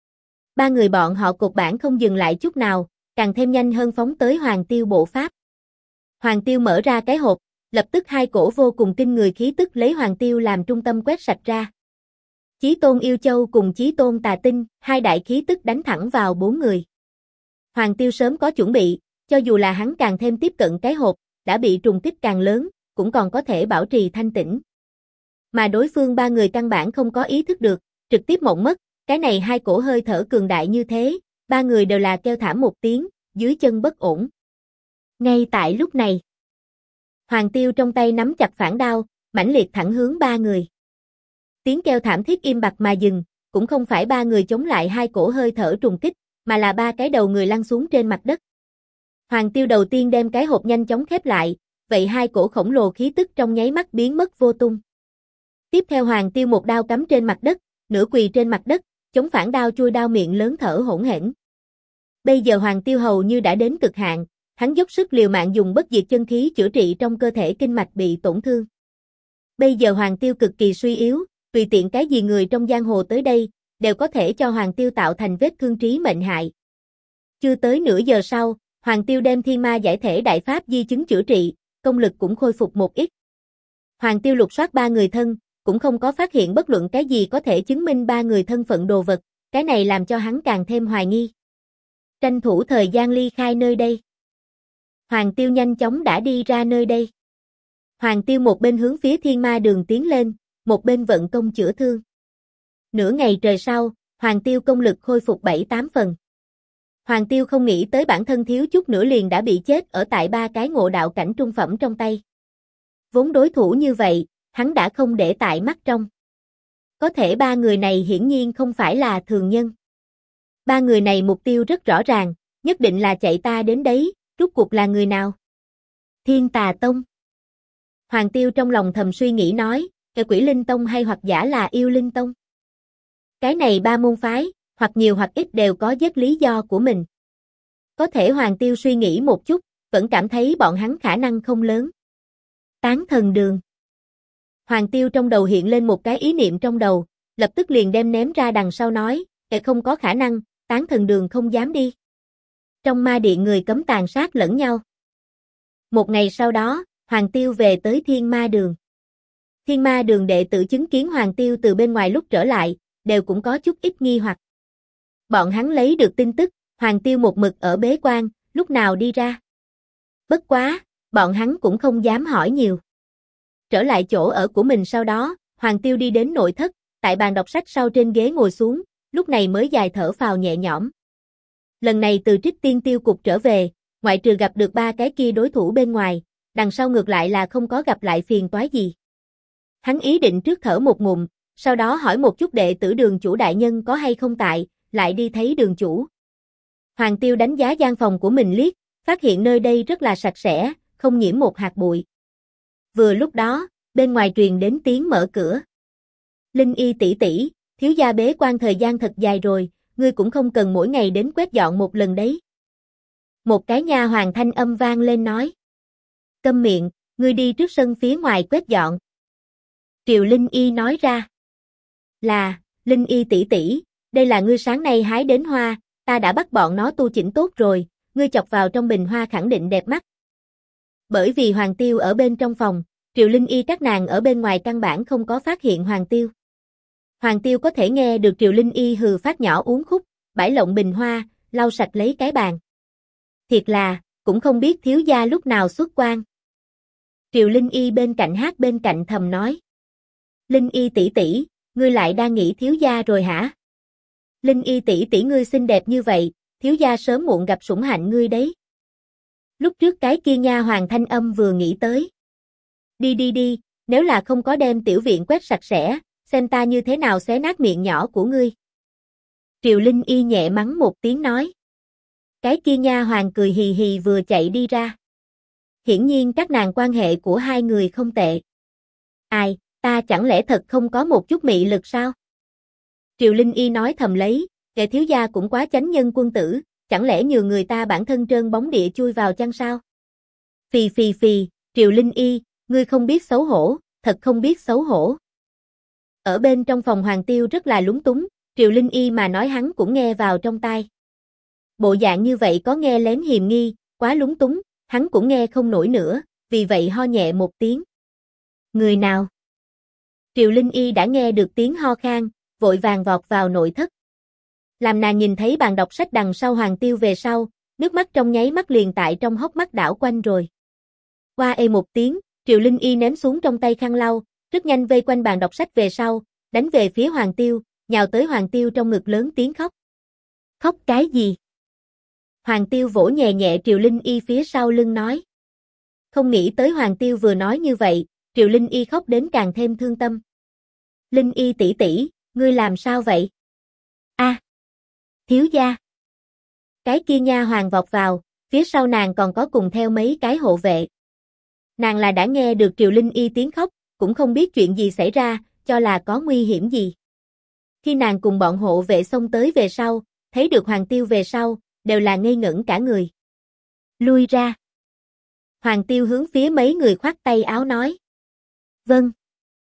Ba người bọn họ cột bản không dừng lại chút nào, càng thêm nhanh hơn phóng tới Hoàng Tiêu bộ pháp. Hoàng Tiêu mở ra cái hộp, lập tức hai cổ vô cùng kinh người khí tức lấy Hoàng Tiêu làm trung tâm quét sạch ra. Chí Tôn Yêu Châu cùng Chí Tôn Tà Tinh, hai đại khí tức đánh thẳng vào bốn người. Hoàng Tiêu sớm có chuẩn bị, cho dù là hắn càng thêm tiếp cận cái hộp, đã bị trùng kích càng lớn, cũng còn có thể bảo trì thanh tĩnh. Mà đối phương ba người căn bản không có ý thức được, trực tiếp mộng mất, cái này hai cổ hơi thở cường đại như thế, ba người đều là kêu thảm một tiếng, dưới chân bất ổn. Ngay tại lúc này, Hoàng Tiêu trong tay nắm chặt phản đao, mãnh liệt thẳng hướng ba người. Tiếng kêu thảm thiết im bặt mà dừng, cũng không phải ba người chống lại hai cổ hơi thở trùng kích, mà là ba cái đầu người lăn xuống trên mặt đất. Hoàng Tiêu đầu tiên đem cái hộp nhanh chóng khép lại, vậy hai cổ khổng lồ khí tức trong nháy mắt biến mất vô tung. Tiếp theo Hoàng Tiêu một đao cắm trên mặt đất, nửa quỳ trên mặt đất, chống phản đao chui đao miệng lớn thở hổn hển. Bây giờ Hoàng Tiêu hầu như đã đến cực hạn, hắn dốc sức liều mạng dùng bất diệt chân khí chữa trị trong cơ thể kinh mạch bị tổn thương. Bây giờ Hoàng Tiêu cực kỳ suy yếu, tùy tiện cái gì người trong giang hồ tới đây, đều có thể cho Hoàng Tiêu tạo thành vết thương trí mệnh hại. Chưa tới nửa giờ sau, Hoàng Tiêu đem thiên ma giải thể đại pháp di chứng chữa trị, công lực cũng khôi phục một ít. Hoàng Tiêu lục soát ba người thân, cũng không có phát hiện bất luận cái gì có thể chứng minh ba người thân phận đồ vật, cái này làm cho hắn càng thêm hoài nghi. Tranh thủ thời gian ly khai nơi đây. Hoàng Tiêu nhanh chóng đã đi ra nơi đây. Hoàng Tiêu một bên hướng phía thiên ma đường tiến lên, một bên vận công chữa thương. Nửa ngày trời sau, Hoàng Tiêu công lực khôi phục 7-8 phần. Hoàng Tiêu không nghĩ tới bản thân thiếu chút nữa liền đã bị chết ở tại ba cái ngộ đạo cảnh trung phẩm trong tay. Vốn đối thủ như vậy, hắn đã không để tại mắt trong. Có thể ba người này hiển nhiên không phải là thường nhân. Ba người này mục tiêu rất rõ ràng, nhất định là chạy ta đến đấy, rốt cuộc là người nào? Thiên Tà Tông. Hoàng Tiêu trong lòng thầm suy nghĩ nói, cái Quỷ Linh Tông hay hoặc giả là Yêu Linh Tông. Cái này ba môn phái, hoặc nhiều hoặc ít đều có rất lý do của mình. Có thể Hoàng Tiêu suy nghĩ một chút, vẫn cảm thấy bọn hắn khả năng không lớn. Tán Thần Đường. Hoàng Tiêu trong đầu hiện lên một cái ý niệm trong đầu, lập tức liền đem ném ra đằng sau nói, không có khả năng, Tán Thần Đường không dám đi. Trong ma điện người cấm tàn sát lẫn nhau. Một ngày sau đó, Hoàng Tiêu về tới Thiên Ma Đường. Thiên Ma Đường đệ tử chứng kiến Hoàng Tiêu từ bên ngoài lúc trở lại, đều cũng có chút ít nghi hoặc. Bọn hắn lấy được tin tức, Hoàng Tiêu một mực ở bế quan, lúc nào đi ra. Bất quá, bọn hắn cũng không dám hỏi nhiều. Trở lại chỗ ở của mình sau đó, Hoàng Tiêu đi đến nội thất, tại bàn đọc sách sau trên ghế ngồi xuống, lúc này mới dài thở phào nhẹ nhõm. Lần này từ Trích Tiên Tiêu Cục trở về, ngoại trừ gặp được ba cái kia đối thủ bên ngoài, đằng sau ngược lại là không có gặp lại phiền toái gì. Hắn ý định trước thở một ngụm, sau đó hỏi một chút đệ tử Đường chủ đại nhân có hay không tại, lại đi thấy đường chủ. Hoàng Tiêu đánh giá gian phòng của mình liếc, phát hiện nơi đây rất là sạch sẽ, không nhiễm một hạt bụi. Vừa lúc đó, bên ngoài truyền đến tiếng mở cửa. Linh Y tỷ tỷ, thiếu gia bế quan thời gian thật dài rồi, ngươi cũng không cần mỗi ngày đến quét dọn một lần đấy. Một cái nha hoàn thanh âm vang lên nói. Câm miệng, ngươi đi trước sân phía ngoài quét dọn. Triều Linh Y nói ra. Là, Linh Y tỷ tỷ, đây là ngươi sáng nay hái đến hoa, ta đã bắt bọn nó tu chỉnh tốt rồi, ngươi chọc vào trong bình hoa khẳng định đẹp mắt. Bởi vì Hoàng Tiêu ở bên trong phòng, Triều Linh Y các nàng ở bên ngoài căn bản không có phát hiện Hoàng Tiêu. Hoàng Tiêu có thể nghe được Triều Linh Y hừ phát nhỏ uống khúc, bãi lộng bình hoa, lau sạch lấy cái bàn. Thiệt là, cũng không biết thiếu gia lúc nào xuất quan. Triều Linh Y bên cạnh hát bên cạnh thầm nói. Linh Y tỷ tỷ, ngươi lại đang nghĩ thiếu gia rồi hả? Linh Y tỷ tỷ ngươi xinh đẹp như vậy, thiếu gia sớm muộn gặp sủng hạnh ngươi đấy. Lúc trước cái kia nha hoàng thanh âm vừa nghĩ tới. Đi đi đi, nếu là không có đem tiểu viện quét sạch sẽ, xem ta như thế nào xé nát miệng nhỏ của ngươi. Triều Linh Y nhẹ mắng một tiếng nói. Cái kia nha hoàng cười hì hì vừa chạy đi ra. Hiển nhiên các nàng quan hệ của hai người không tệ. Ai, ta chẳng lẽ thật không có một chút mị lực sao? Triều Linh Y nói thầm lấy, kẻ thiếu gia cũng quá chánh nhân quân tử, chẳng lẽ nhường người ta bản thân trơn bóng địa chui vào chăng sao? Phì phì phì, Triều Linh Y, ngươi không biết xấu hổ, thật không biết xấu hổ. Ở bên trong phòng Hoàng Tiêu rất là lúng túng, Triều Linh Y mà nói hắn cũng nghe vào trong tai. Bộ dạng như vậy có nghe lén hiềm nghi, quá lúng túng, hắn cũng nghe không nổi nữa, vì vậy ho nhẹ một tiếng. Người nào? Triều Linh Y đã nghe được tiếng ho khan, vội vàng vọt vào nội thất. Làm nàng nhìn thấy bàn đọc sách đằng sau Hoàng Tiêu về sau, nước mắt trong nháy mắt liền tại trong hốc mắt đảo quanh rồi. Qua một tiếng, Triều Linh Y ném xuống trong tay khăn lau, rất nhanh vây quanh bàn đọc sách về sau, đánh về phía Hoàng Tiêu, nhào tới Hoàng Tiêu trong ngực lớn tiếng khóc. Khóc cái gì? Hoàng Tiêu vỗ nhẹ nhẹ Triều Linh Y phía sau lưng nói. Không nghĩ tới Hoàng Tiêu vừa nói như vậy, Triều Linh Y khóc đến càng thêm thương tâm. Linh Y tỷ tỷ, ngươi làm sao vậy? A, thiếu gia. Cái kia nha hoàng vọt vào, phía sau nàng còn có cùng theo mấy cái hộ vệ. Nàng là đã nghe được Triều Linh Y tiếng khóc, cũng không biết chuyện gì xảy ra, cho là có nguy hiểm gì. Khi nàng cùng bọn hộ vệ xông tới về sau, thấy được Hoàng Tiêu về sau, đều là ngây ngẩn cả người. Lui ra. Hoàng Tiêu hướng phía mấy người khoát tay áo nói. Vâng.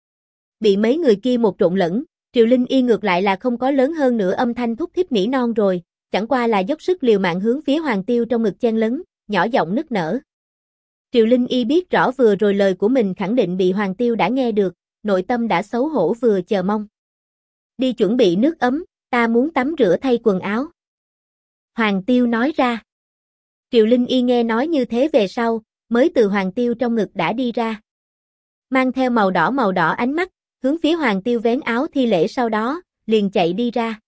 Bị mấy người kia một trộn lẫn, Triều Linh Y ngược lại là không có lớn hơn nữa âm thanh thúc thiết nỉ non rồi, chẳng qua là dốc sức liều mạng hướng phía Hoàng Tiêu trong ngực chen lấn, nhỏ giọng nức nở. Triều Linh Y biết rõ vừa rồi lời của mình khẳng định bị Hoàng Tiêu đã nghe được, nội tâm đã xấu hổ vừa chờ mong. Đi chuẩn bị nước ấm, ta muốn tắm rửa thay quần áo. Hoàng Tiêu nói ra. Triều Linh Y nghe nói như thế về sau, mới từ Hoàng Tiêu trong ngực đã đi ra. Mang theo màu đỏ ánh mắt, hướng phía Hoàng Tiêu vén áo thi lễ sau đó, liền chạy đi ra.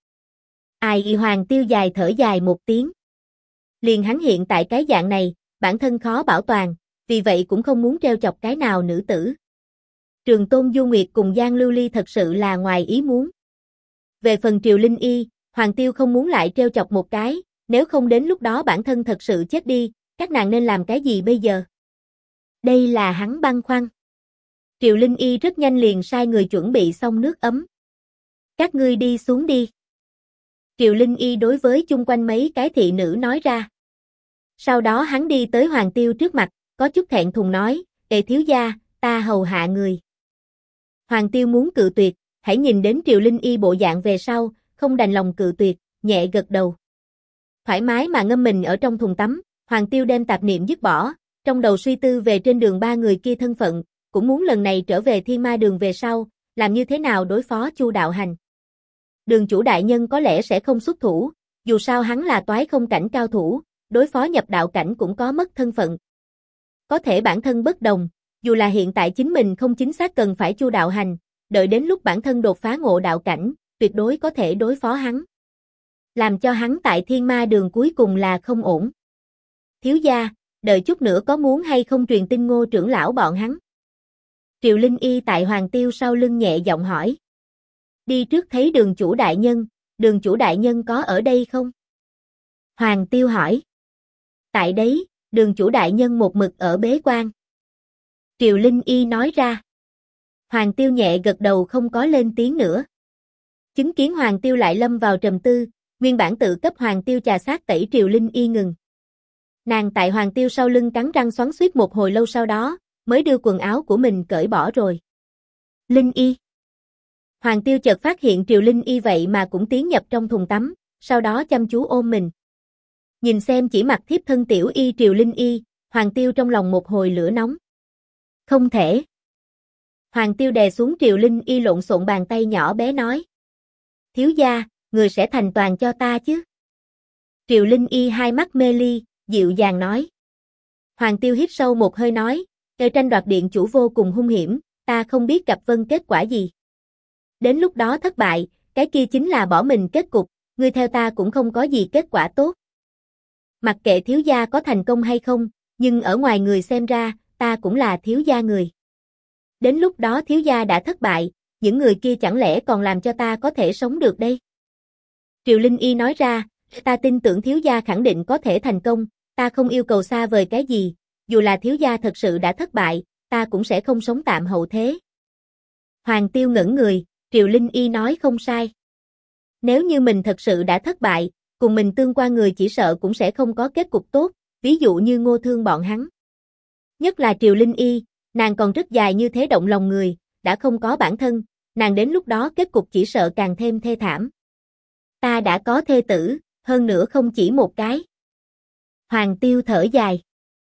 Ai Hoàng Tiêu dài thở dài một tiếng. Liền hắn hiện tại cái dạng này, bản thân khó bảo toàn, vì vậy cũng không muốn treo chọc cái nào nữ tử. Trường Tôn Du Nguyệt cùng Giang Lưu Ly thật sự là ngoài ý muốn. Về phần Triều Linh Y, Hoàng Tiêu không muốn lại treo chọc một cái, nếu không đến lúc đó bản thân thật sự chết đi, các nàng nên làm cái gì bây giờ? Đây là hắn băn khoăn. Triều Linh Y rất nhanh liền sai người chuẩn bị xong nước ấm. Các ngươi đi xuống đi. Triều Linh Y đối với chung quanh mấy cái thị nữ nói ra. Sau đó hắn đi tới Hoàng Tiêu trước mặt, có chút thẹn thùng nói, Ê thiếu gia, ta hầu hạ người. Hoàng Tiêu muốn cự tuyệt, hãy nhìn đến Triều Linh Y bộ dạng về sau, không đành lòng cự tuyệt, nhẹ gật đầu. Thoải mái mà ngâm mình ở trong thùng tắm, Hoàng Tiêu đem tạp niệm dứt bỏ, trong đầu suy tư về trên đường ba người kia thân phận, cũng muốn lần này trở về Thiên Ma Đường về sau, làm như thế nào đối phó Chu Đạo Hành. Đường chủ đại nhân có lẽ sẽ không xuất thủ, dù sao hắn là toái không cảnh cao thủ, đối phó nhập đạo cảnh cũng có mất thân phận. Có thể bản thân bất đồng, dù là hiện tại chính mình không chính xác cần phải Chu Đạo Hành, đợi đến lúc bản thân đột phá ngộ đạo cảnh, tuyệt đối có thể đối phó hắn. Làm cho hắn tại Thiên Ma Đường cuối cùng là không ổn. Thiếu gia, đợi chút nữa có muốn hay không truyền tin Ngô trưởng lão bọn hắn? Triều Linh Y tại Hoàng Tiêu sau lưng nhẹ giọng hỏi. Đi trước thấy đường chủ đại nhân có ở đây không? Hoàng Tiêu hỏi. Tại đấy, đường chủ đại nhân một mực ở bế quan. Triều Linh Y nói ra. Hoàng Tiêu nhẹ gật đầu không có lên tiếng nữa. Chứng kiến Hoàng Tiêu lại lâm vào trầm tư, nguyên bản tự cấp Hoàng Tiêu trà sát tẩy Triều Linh Y ngừng. Nàng tại Hoàng Tiêu sau lưng cắn răng xoắn xuýt một hồi lâu sau đó, mới đưa quần áo của mình cởi bỏ rồi. Linh Y. Hoàng Tiêu chợt phát hiện Triều Linh Y vậy mà cũng tiến nhập trong thùng tắm, sau đó chăm chú ôm mình. Nhìn xem chỉ mặc thiếp thân tiểu y Triều Linh Y, Hoàng Tiêu trong lòng một hồi lửa nóng. Không thể. Hoàng Tiêu đè xuống Triều Linh Y lộn xộn bàn tay nhỏ bé nói. Thiếu gia, người sẽ thành toàn cho ta chứ? Triều Linh Y hai mắt mê ly, dịu dàng nói. Hoàng Tiêu hít sâu một hơi nói, tranh đoạt điện chủ vô cùng hung hiểm, ta không biết gặp vân kết quả gì. Đến lúc đó thất bại, cái kia chính là bỏ mình kết cục, ngươi theo ta cũng không có gì kết quả tốt. Mặc kệ thiếu gia có thành công hay không, nhưng ở ngoài người xem ra, ta cũng là thiếu gia người. Đến lúc đó thiếu gia đã thất bại, những người kia chẳng lẽ còn làm cho ta có thể sống được đây? Triều Linh Y nói ra, ta tin tưởng thiếu gia khẳng định có thể thành công, ta không yêu cầu xa vời cái gì, dù là thiếu gia thật sự đã thất bại, ta cũng sẽ không sống tạm hậu thế. Hoàng Tiêu ngẩn người, Triều Linh Y nói không sai. Nếu như mình thật sự đã thất bại, cùng mình tương quan người chỉ sợ cũng sẽ không có kết cục tốt, ví dụ như Ngô Thương bọn hắn. Nhất là Triều Linh Y, nàng còn rất dài như thế động lòng người, đã không có bản thân, nàng đến lúc đó kết cục chỉ sợ càng thêm thê thảm. Ta đã có thê tử, hơn nữa không chỉ một cái. Hoàng Tiêu thở dài.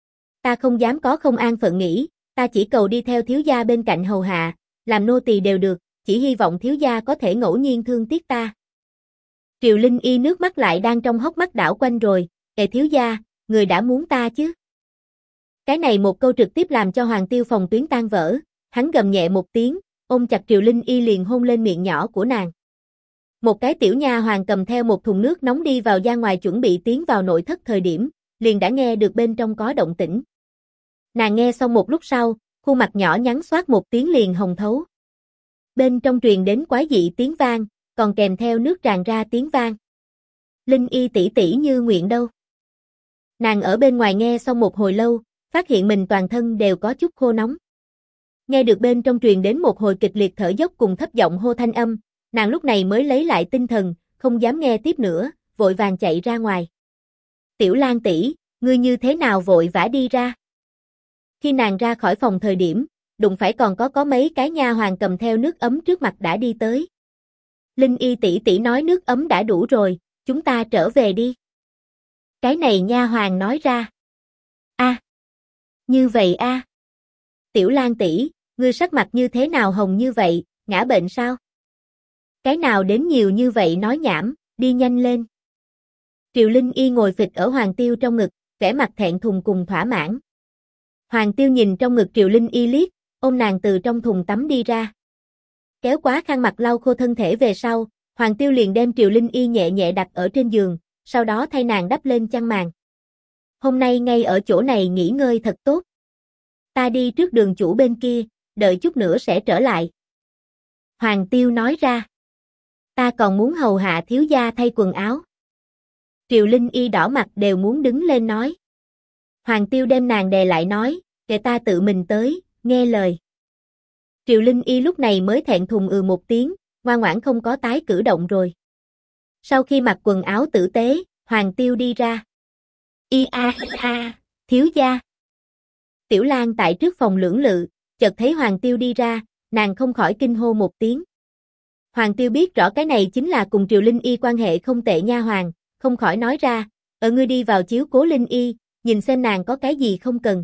Ta không dám có không an phận nghĩ, ta chỉ cầu đi theo thiếu gia bên cạnh hầu hạ, làm nô tỳ đều được, chỉ hy vọng thiếu gia có thể ngẫu nhiên thương tiếc ta. Triều Linh Y nước mắt lại đang trong hốc mắt đảo quanh rồi, thiếu gia, người đã muốn ta chứ? Cái này một câu trực tiếp làm cho Hoàng Tiêu phòng tuyến tan vỡ, hắn gầm nhẹ một tiếng, ôm chặt Triều Linh Y liền hôn lên miệng nhỏ của nàng. Một cái tiểu nha hoàng cầm theo một thùng nước nóng đi vào ra ngoài chuẩn bị tiến vào nội thất thời điểm, liền đã nghe được bên trong có động tĩnh. Nàng nghe xong một lúc sau, khuôn mặt nhỏ nhắn xoát một tiếng liền hồng thấu. Bên trong truyền đến quái dị tiếng vang, còn kèm theo nước tràn ra tiếng vang. Linh Y tỷ tỷ như nguyện đâu. Nàng ở bên ngoài nghe xong một hồi lâu, phát hiện mình toàn thân đều có chút khô nóng. Nghe được bên trong truyền đến một hồi kịch liệt thở dốc cùng thấp giọng hô thanh âm, nàng lúc này mới lấy lại tinh thần, không dám nghe tiếp nữa, vội vàng chạy ra ngoài. Tiểu Lan tỷ, ngươi như thế nào vội vã đi ra? Khi nàng ra khỏi phòng thời điểm, đụng phải còn có mấy cái nha hoàn cầm theo nước ấm trước mặt đã đi tới. Linh Y tỷ tỷ nói nước ấm đã đủ rồi, chúng ta trở về đi. Cái này nha hoàn nói ra. Như vậy a. Tiểu Lan tỷ, ngươi sắc mặt như thế nào hồng như vậy, ngã bệnh sao? Cái nào đến nhiều như vậy nói nhảm, đi nhanh lên. Triều Linh Y ngồi phịch ở Hoàng Tiêu trong ngực, vẻ mặt thẹn thùng cùng thỏa mãn. Hoàng Tiêu nhìn trong ngực Triều Linh Y liếc, ôm nàng từ trong thùng tắm đi ra. Kéo quá khăn mặt lau khô thân thể về sau, Hoàng Tiêu liền đem Triều Linh Y nhẹ nhẹ đặt ở trên giường, sau đó thay nàng đắp lên chăn màn. Hôm nay ngay ở chỗ này nghỉ ngơi thật tốt. Ta đi trước đường chủ bên kia, đợi chút nữa sẽ trở lại. Hoàng Tiêu nói ra. Ta còn muốn hầu hạ thiếu gia thay quần áo. Triều Linh Y đỏ mặt đều muốn đứng lên nói. Hoàng Tiêu đem nàng đè lại nói, để ta tự mình tới, nghe lời. Triều Linh Y lúc này mới thẹn thùng một tiếng, ngoan ngoãn không có tái cử động rồi. Sau khi mặc quần áo tử tế, Hoàng Tiêu đi ra. Thiếu gia. Tiểu Lan tại trước phòng lưỡng lự, chợt thấy Hoàng Tiêu đi ra, nàng không khỏi kinh hô một tiếng. Hoàng Tiêu biết rõ cái này chính là cùng Triều Linh Y quan hệ không tệ nha hoàn, không khỏi nói ra, ngươi đi vào chiếu cố Linh Y, nhìn xem nàng có cái gì không cần.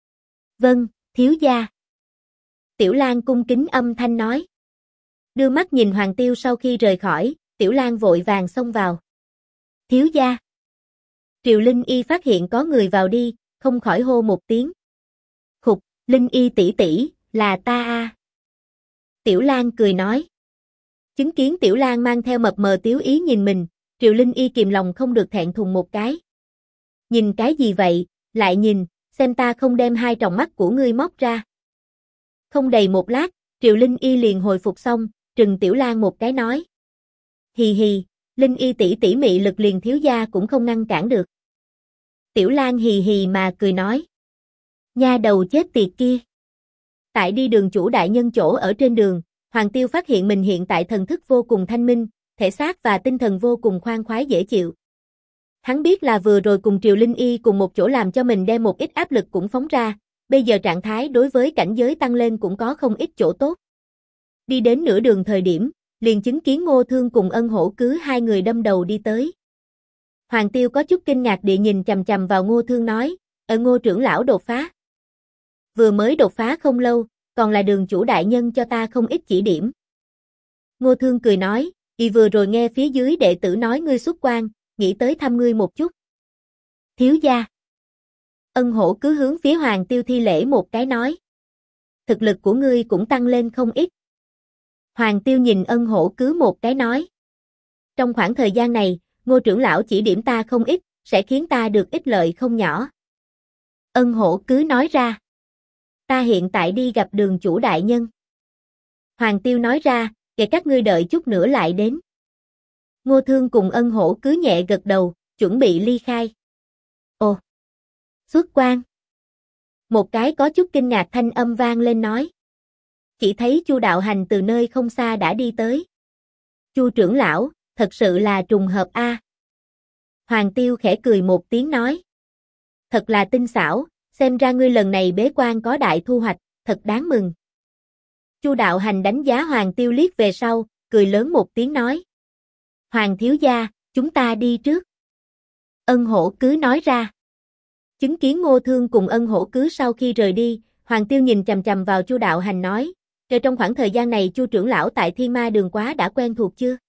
Vâng, thiếu gia. Tiểu Lan cung kính âm thanh nói. Đưa mắt nhìn Hoàng Tiêu sau khi rời khỏi, Tiểu Lan vội vàng xông vào. Thiếu gia. Triều Linh Y phát hiện có người vào đi, không khỏi hô một tiếng. Khục, Linh Y tỷ tỷ, là ta a. Tiểu Lan cười nói. Chứng kiến Tiểu Lan mang theo mập mờ tiếu ý nhìn mình, Triều Linh Y kìm lòng không được thẹn thùng một cái. Nhìn cái gì vậy, lại nhìn, xem ta không đem hai tròng mắt của ngươi móc ra. Không đầy một lát, Triều Linh Y liền hồi phục xong, trừng Tiểu Lan một cái nói. Hì hì, Linh Y tỷ tỷ mị lực liền thiếu gia cũng không ngăn cản được. Tiểu Lan hì hì mà cười nói. Nha đầu chết tiệt kia. Tại đi đường chủ đại nhân chỗ ở trên đường, Hoàng Tiêu phát hiện mình hiện tại thần thức vô cùng thanh minh, thể xác và tinh thần vô cùng khoan khoái dễ chịu. Hắn biết là vừa rồi cùng Triều Linh Y cùng một chỗ làm cho mình đem một ít áp lực cũng phóng ra, bây giờ trạng thái đối với cảnh giới tăng lên cũng có không ít chỗ tốt. Đi đến nửa đường thời điểm, liền chứng kiến Ngô Thương cùng Ân Hổ cứ hai người đâm đầu đi tới. Hoàng Tiêu có chút kinh ngạc địa nhìn chằm chằm vào Ngô Thương nói, Ngô trưởng lão đột phá. Vừa mới đột phá không lâu, còn là đường chủ đại nhân cho ta không ít chỉ điểm. Ngô Thương cười nói, vừa rồi nghe phía dưới đệ tử nói ngươi xuất quan, nghĩ tới thăm ngươi một chút. Thiếu gia. Ân Hổ cứ hướng phía Hoàng Tiêu thi lễ một cái nói. Thực lực của ngươi cũng tăng lên không ít. Hoàng Tiêu nhìn Ân Hổ cứ một cái nói. Trong khoảng thời gian này, Ngô trưởng lão chỉ điểm ta không ít, sẽ khiến ta được ích lợi không nhỏ. Ân Hổ cứ nói ra. Ta hiện tại đi gặp đường chủ đại nhân. Hoàng Tiêu nói ra, để các ngươi đợi chút nữa lại đến. Ngô Thương cùng Ân Hổ cứ nhẹ gật đầu, chuẩn bị ly khai. Ồ! Xuất quan! Một cái có chút kinh ngạc thanh âm vang lên nói. Chỉ thấy Chu Đạo Hành từ nơi không xa đã đi tới. Chu trưởng lão, thật sự là trùng hợp a. Hoàng Tiêu khẽ cười một tiếng nói. Thật là tinh xảo, xem ra ngươi lần này bế quan có đại thu hoạch, thật đáng mừng. Chu Đạo Hành đánh giá Hoàng Tiêu liếc về sau, cười lớn một tiếng nói. Hoàng thiếu gia, chúng ta đi trước. Ân Hổ cứ nói ra. Chứng kiến Ngô Thương cùng Ân Hổ cứ sau khi rời đi, Hoàng Tiêu nhìn chằm chằm vào Chu Đạo Hành nói, rồi trong khoảng thời gian này Chu trưởng lão tại Thiên Ma Đường quá đã quen thuộc chưa?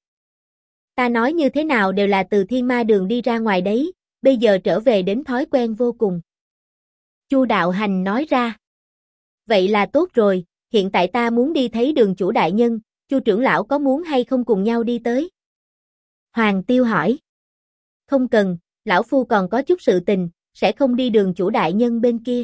Ta nói như thế nào đều là từ Thiên Ma Đường đi ra ngoài đấy, bây giờ trở về đến thói quen vô cùng. Chu Đạo Hành nói ra. Vậy là tốt rồi, hiện tại ta muốn đi thấy đường chủ đại nhân, Chu trưởng lão có muốn hay không cùng nhau đi tới? Hoàng Tiêu hỏi. Không cần, lão phu còn có chút sự tình, sẽ không đi đường chủ đại nhân bên kia.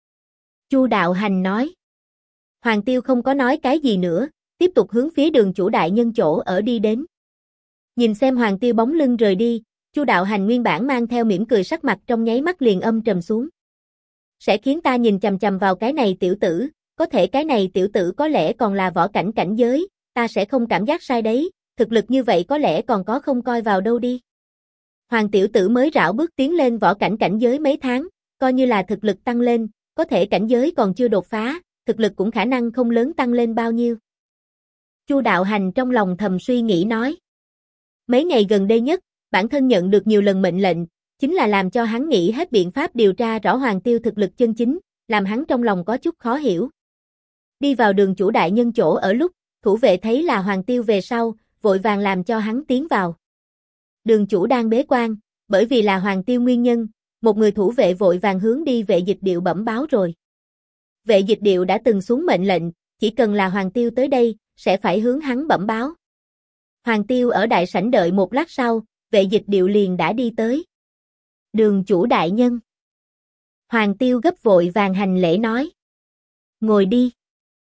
Chu Đạo Hành nói. Hoàng Tiêu không có nói cái gì nữa, tiếp tục hướng phía đường chủ đại nhân chỗ ở đi đến. Nhìn xem Hoàng Tiêu bóng lưng rời đi, Chu Đạo Hành nguyên bản mang theo mỉm cười sắc mặt trong nháy mắt liền âm trầm xuống. Sẽ khiến ta nhìn chằm chằm vào cái này tiểu tử, có thể cái này tiểu tử có lẽ còn là võ cảnh cảnh giới, ta sẽ không cảm giác sai đấy, thực lực như vậy có lẽ còn có không coi vào đâu đi. Hoàng tiểu tử mới rảo bước tiến lên võ cảnh cảnh giới mấy tháng, coi như là thực lực tăng lên, có thể cảnh giới còn chưa đột phá, thực lực cũng khả năng không lớn tăng lên bao nhiêu. Chu Đạo Hành trong lòng thầm suy nghĩ nói. Mấy ngày gần đây nhất, bản thân nhận được nhiều lần mệnh lệnh, chính là làm cho hắn nghĩ hết biện pháp điều tra rõ Hoàng Tiêu thực lực chân chính, làm hắn trong lòng có chút khó hiểu. Đi vào Đường chủ đại nhân chỗ ở lúc, thủ vệ thấy là Hoàng Tiêu về sau, vội vàng làm cho hắn tiến vào. Đường chủ đang bế quan, bởi vì là Hoàng Tiêu nguyên nhân, một người thủ vệ vội vàng hướng đi Vệ Dịch Điệu bẩm báo rồi. Vệ Dịch Điệu đã từng xuống mệnh lệnh, chỉ cần là Hoàng Tiêu tới đây, sẽ phải hướng hắn bẩm báo. Hoàng Tiêu ở đại sảnh đợi một lát sau, Vệ Dịch Điệu liền đã đi tới. Đường chủ đại nhân. Hoàng Tiêu gấp vội vàng hành lễ nói. Ngồi đi.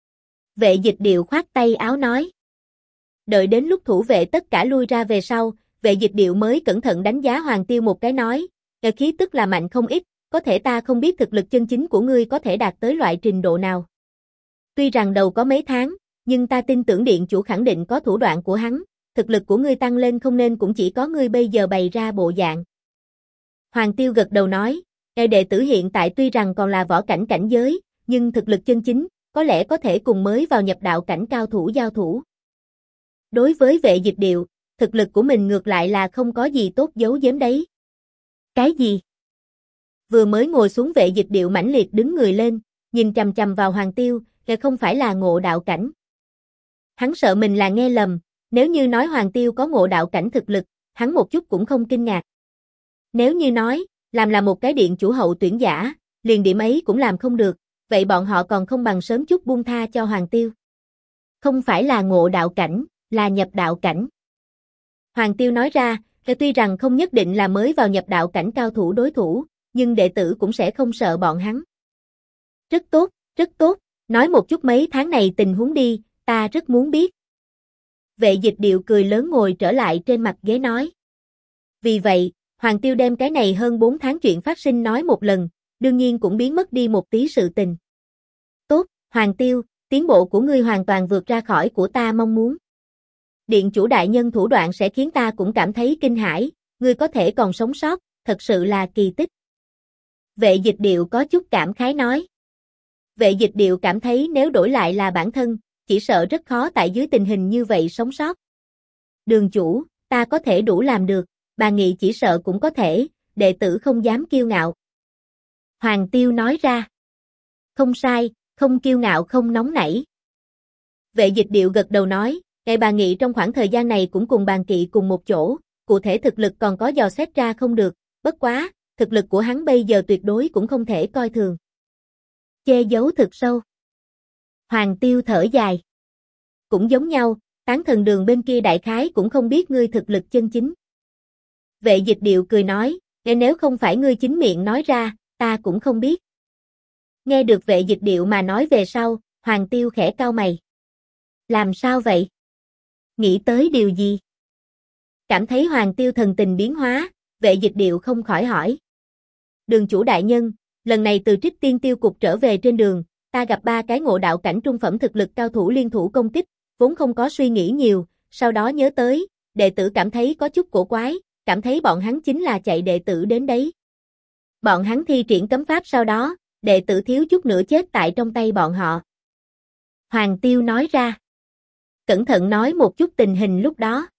Vệ Dịch Điệu khoát tay áo nói. Đợi đến lúc thủ vệ tất cả lui ra về sau, Vệ Dịch Điệu mới cẩn thận đánh giá Hoàng Tiêu một cái nói, khí tức là mạnh không ít, có thể ta không biết thực lực chân chính của ngươi có thể đạt tới loại trình độ nào. Tuy rằng đầu có mấy tháng, nhưng ta tin tưởng điện chủ khẳng định có thủ đoạn của hắn, thực lực của ngươi tăng lên không nên cũng chỉ có ngươi bây giờ bày ra bộ dạng. Hoàng Tiêu gật đầu nói, đệ tử hiện tại tuy rằng còn là võ cảnh cảnh giới, nhưng thực lực chân chính, có lẽ có thể cùng mới vào nhập đạo cảnh cao thủ giao thủ. Đối với Vệ Dịch Điệu, thực lực của mình ngược lại là không có gì tốt giấu giếm đấy. Cái gì? Vừa mới ngồi xuống Vệ Dịch Điệu mãnh liệt đứng người lên, nhìn chằm chằm vào Hoàng Tiêu, không phải là ngộ đạo cảnh. Hắn sợ mình là nghe lầm, nếu như nói Hoàng Tiêu có ngộ đạo cảnh thực lực, hắn một chút cũng không kinh ngạc. Nếu như nói, làm là một cái điện chủ hậu tuyển giả, liền điểm ấy cũng làm không được, vậy bọn họ còn không bằng sớm chút buông tha cho Hoàng Tiêu. Không phải là ngộ đạo cảnh, là nhập đạo cảnh. Hoàng Tiêu nói ra, tuy rằng không nhất định là mới vào nhập đạo cảnh cao thủ đối thủ, nhưng đệ tử cũng sẽ không sợ bọn hắn. Rất tốt, rất tốt, nói một chút mấy tháng này tình huống đi, ta rất muốn biết. Vệ Dịch Điệu cười lớn ngồi trở lại trên mặt ghế nói. Vì vậy, Hoàng Tiêu đem cái này hơn 4 tháng chuyện phát sinh nói một lần, đương nhiên cũng biến mất đi một tí sự tình. Tốt, Hoàng Tiêu, tiến bộ của ngươi hoàn toàn vượt ra khỏi của ta mong muốn. Điện chủ đại nhân thủ đoạn sẽ khiến ta cũng cảm thấy kinh hãi, ngươi có thể còn sống sót, thật sự là kỳ tích. Vệ Dịch Điệu có chút cảm khái nói. Vệ Dịch Điệu cảm thấy nếu đổi lại là bản thân, chỉ sợ rất khó tại dưới tình hình như vậy sống sót. Đường chủ, ta có thể đủ làm được, bà Nghị chỉ sợ cũng có thể, đệ tử không dám kiêu ngạo. Hoàng Tiêu nói ra. Không sai, không kiêu ngạo không nóng nảy. Vệ Dịch Điệu gật đầu nói, bà Nghị trong khoảng thời gian này cũng cùng Bàn Kỵ cùng một chỗ, cụ thể thực lực còn có dò xét ra không được, bất quá, thực lực của hắn bây giờ tuyệt đối cũng không thể coi thường. Che giấu thực sâu. Hoàng Tiêu thở dài. Cũng giống nhau, Tán Thần Đường bên kia đại khái cũng không biết ngươi thực lực chân chính. Vệ Dịch Điệu cười nói, nếu không phải ngươi chính miệng nói ra, ta cũng không biết. Nghe được Vệ Dịch Điệu mà nói về sau, Hoàng Tiêu khẽ cau mày. Làm sao vậy? Nghĩ tới điều gì? Cảm thấy Hoàng Tiêu thần tình biến hóa, Vệ Dịch Điệu không khỏi hỏi. Đường chủ đại nhân, lần này từ Trích Tiên Tiêu Cục trở về trên đường, ta gặp 3 cái ngộ đạo cảnh trung phẩm thực lực cao thủ liên thủ công kích, vốn không có suy nghĩ nhiều, sau đó nhớ tới, đệ tử cảm thấy có chút cổ quái, cảm thấy bọn hắn chính là chạy đệ tử đến đấy. Bọn hắn thi triển cấm pháp sau đó, đệ tử thiếu chút nữa chết tại trong tay bọn họ. Hoàng Tiêu nói ra. Cẩn thận nói một chút tình hình lúc đó.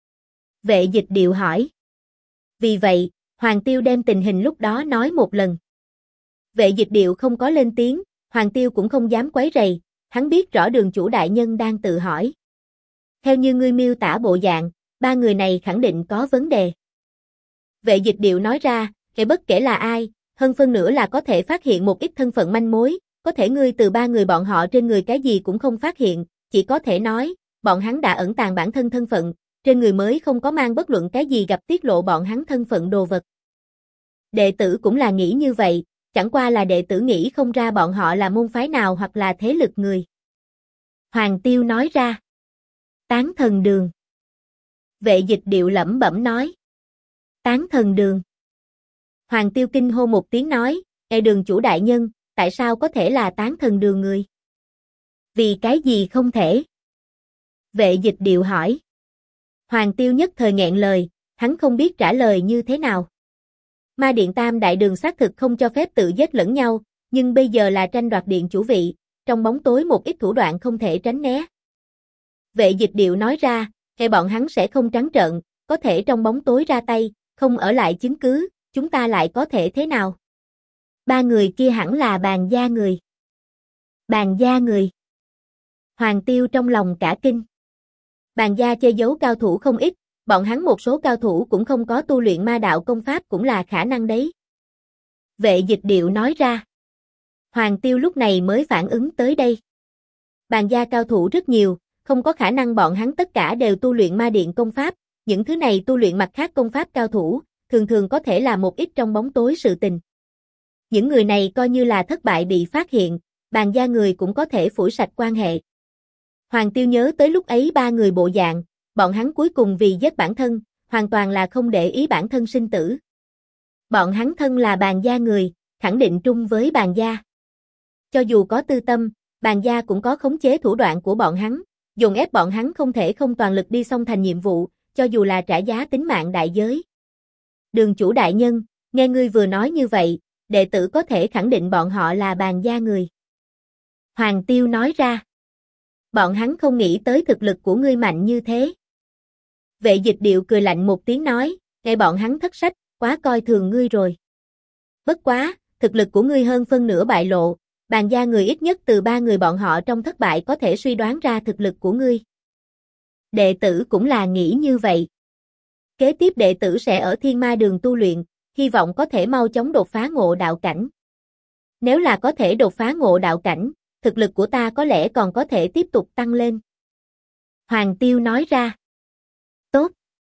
Vệ Dịch Điệu hỏi. Vì vậy, Hoàng Tiêu đem tình hình lúc đó nói một lần. Vệ Dịch Điệu không có lên tiếng, Hoàng Tiêu cũng không dám quấy rầy, hắn biết rõ đường chủ đại nhân đang tự hỏi. Theo như ngươi miêu tả bộ dạng, 3 người này khẳng định có vấn đề. Vệ Dịch Điệu nói ra, bất kể là ai, hơn phân nửa là có thể phát hiện một ít thân phận manh mối, có thể ngươi từ 3 người bọn họ trên người cái gì cũng không phát hiện, chỉ có thể nói, bọn hắn đã ẩn tàng bản thân thân phận, trên người mới không có mang bất luận cái gì gặp tiết lộ bọn hắn thân phận đồ vật. Đệ tử cũng là nghĩ như vậy, chẳng qua là đệ tử nghĩ không ra bọn họ là môn phái nào hoặc là thế lực người. Hoàng Tiêu nói ra. Tán Thần Đường. Vệ Dịch Điệu lẩm bẩm nói. Tán Thần Đường. Hoàng Tiêu kinh hô một tiếng nói, đường chủ đại nhân, tại sao có thể là Tán Thần Đường người? Vì cái gì không thể? Vệ Dịch Điệu hỏi. Hoàng Tiêu nhất thời nghẹn lời, hắn không biết trả lời như thế nào. Ma Điện Tam Đại Đường xác thực không cho phép tự giết lẫn nhau, nhưng bây giờ là tranh đoạt điện chủ vị, trong bóng tối một ít thủ đoạn không thể tránh né. Vệ Dịch Điệu nói ra, bọn hắn sẽ không trắng trợn, có thể trong bóng tối ra tay, không ở lại chứng cứ, chúng ta lại có thể thế nào? Ba người kia hẳn là Bàn gia người. Bàn gia người. Hoàng Tiêu trong lòng cả kinh. Bàn gia che giấu cao thủ không ít, bọn hắn một số cao thủ cũng không có tu luyện ma đạo công pháp cũng là khả năng đấy. Vệ Dịch Điệu nói ra. Hoàng Tiêu lúc này mới phản ứng tới đây. Bàn gia cao thủ rất nhiều, không có khả năng bọn hắn tất cả đều tu luyện ma điện công pháp, những thứ này tu luyện mặt khác công pháp cao thủ, thường thường có thể là một ít trong bóng tối sự tình. Những người này coi như là thất bại bị phát hiện, Bàn gia người cũng có thể phủi sạch quan hệ. Hoàng Tiêu nhớ tới lúc ấy ba người bộ dạng, bọn hắn cuối cùng vì giết bản thân, hoàn toàn là không để ý bản thân sinh tử. Bọn hắn thân là Bàn gia người, khẳng định trung với Bàn gia. Cho dù có tư tâm, Bàn gia cũng có khống chế thủ đoạn của bọn hắn, dồn ép bọn hắn không thể không toàn lực đi xong thành nhiệm vụ, cho dù là trả giá tính mạng đại giới. Đường chủ đại nhân, nghe ngươi vừa nói như vậy, đệ tử có thể khẳng định bọn họ là Bàn gia người. Hoàng Tiêu nói ra. Bọn hắn không nghĩ tới thực lực của ngươi mạnh như thế. Vệ Dịch Điệu cười lạnh một tiếng nói, nghe bọn hắn thất sách, quá coi thường ngươi rồi. Bất quá, thực lực của ngươi hơn phân nửa bại lộ, Bàn gia người ít nhất từ ba người bọn họ trong thất bại có thể suy đoán ra thực lực của ngươi. Đệ tử cũng là nghĩ như vậy. Kế tiếp đệ tử sẽ ở Thiên Ma Đường tu luyện, hy vọng có thể mau chóng đột phá ngộ đạo cảnh. Nếu là có thể đột phá ngộ đạo cảnh, thực lực của ta có lẽ còn có thể tiếp tục tăng lên. Hoàng Tiêu nói ra. Tốt.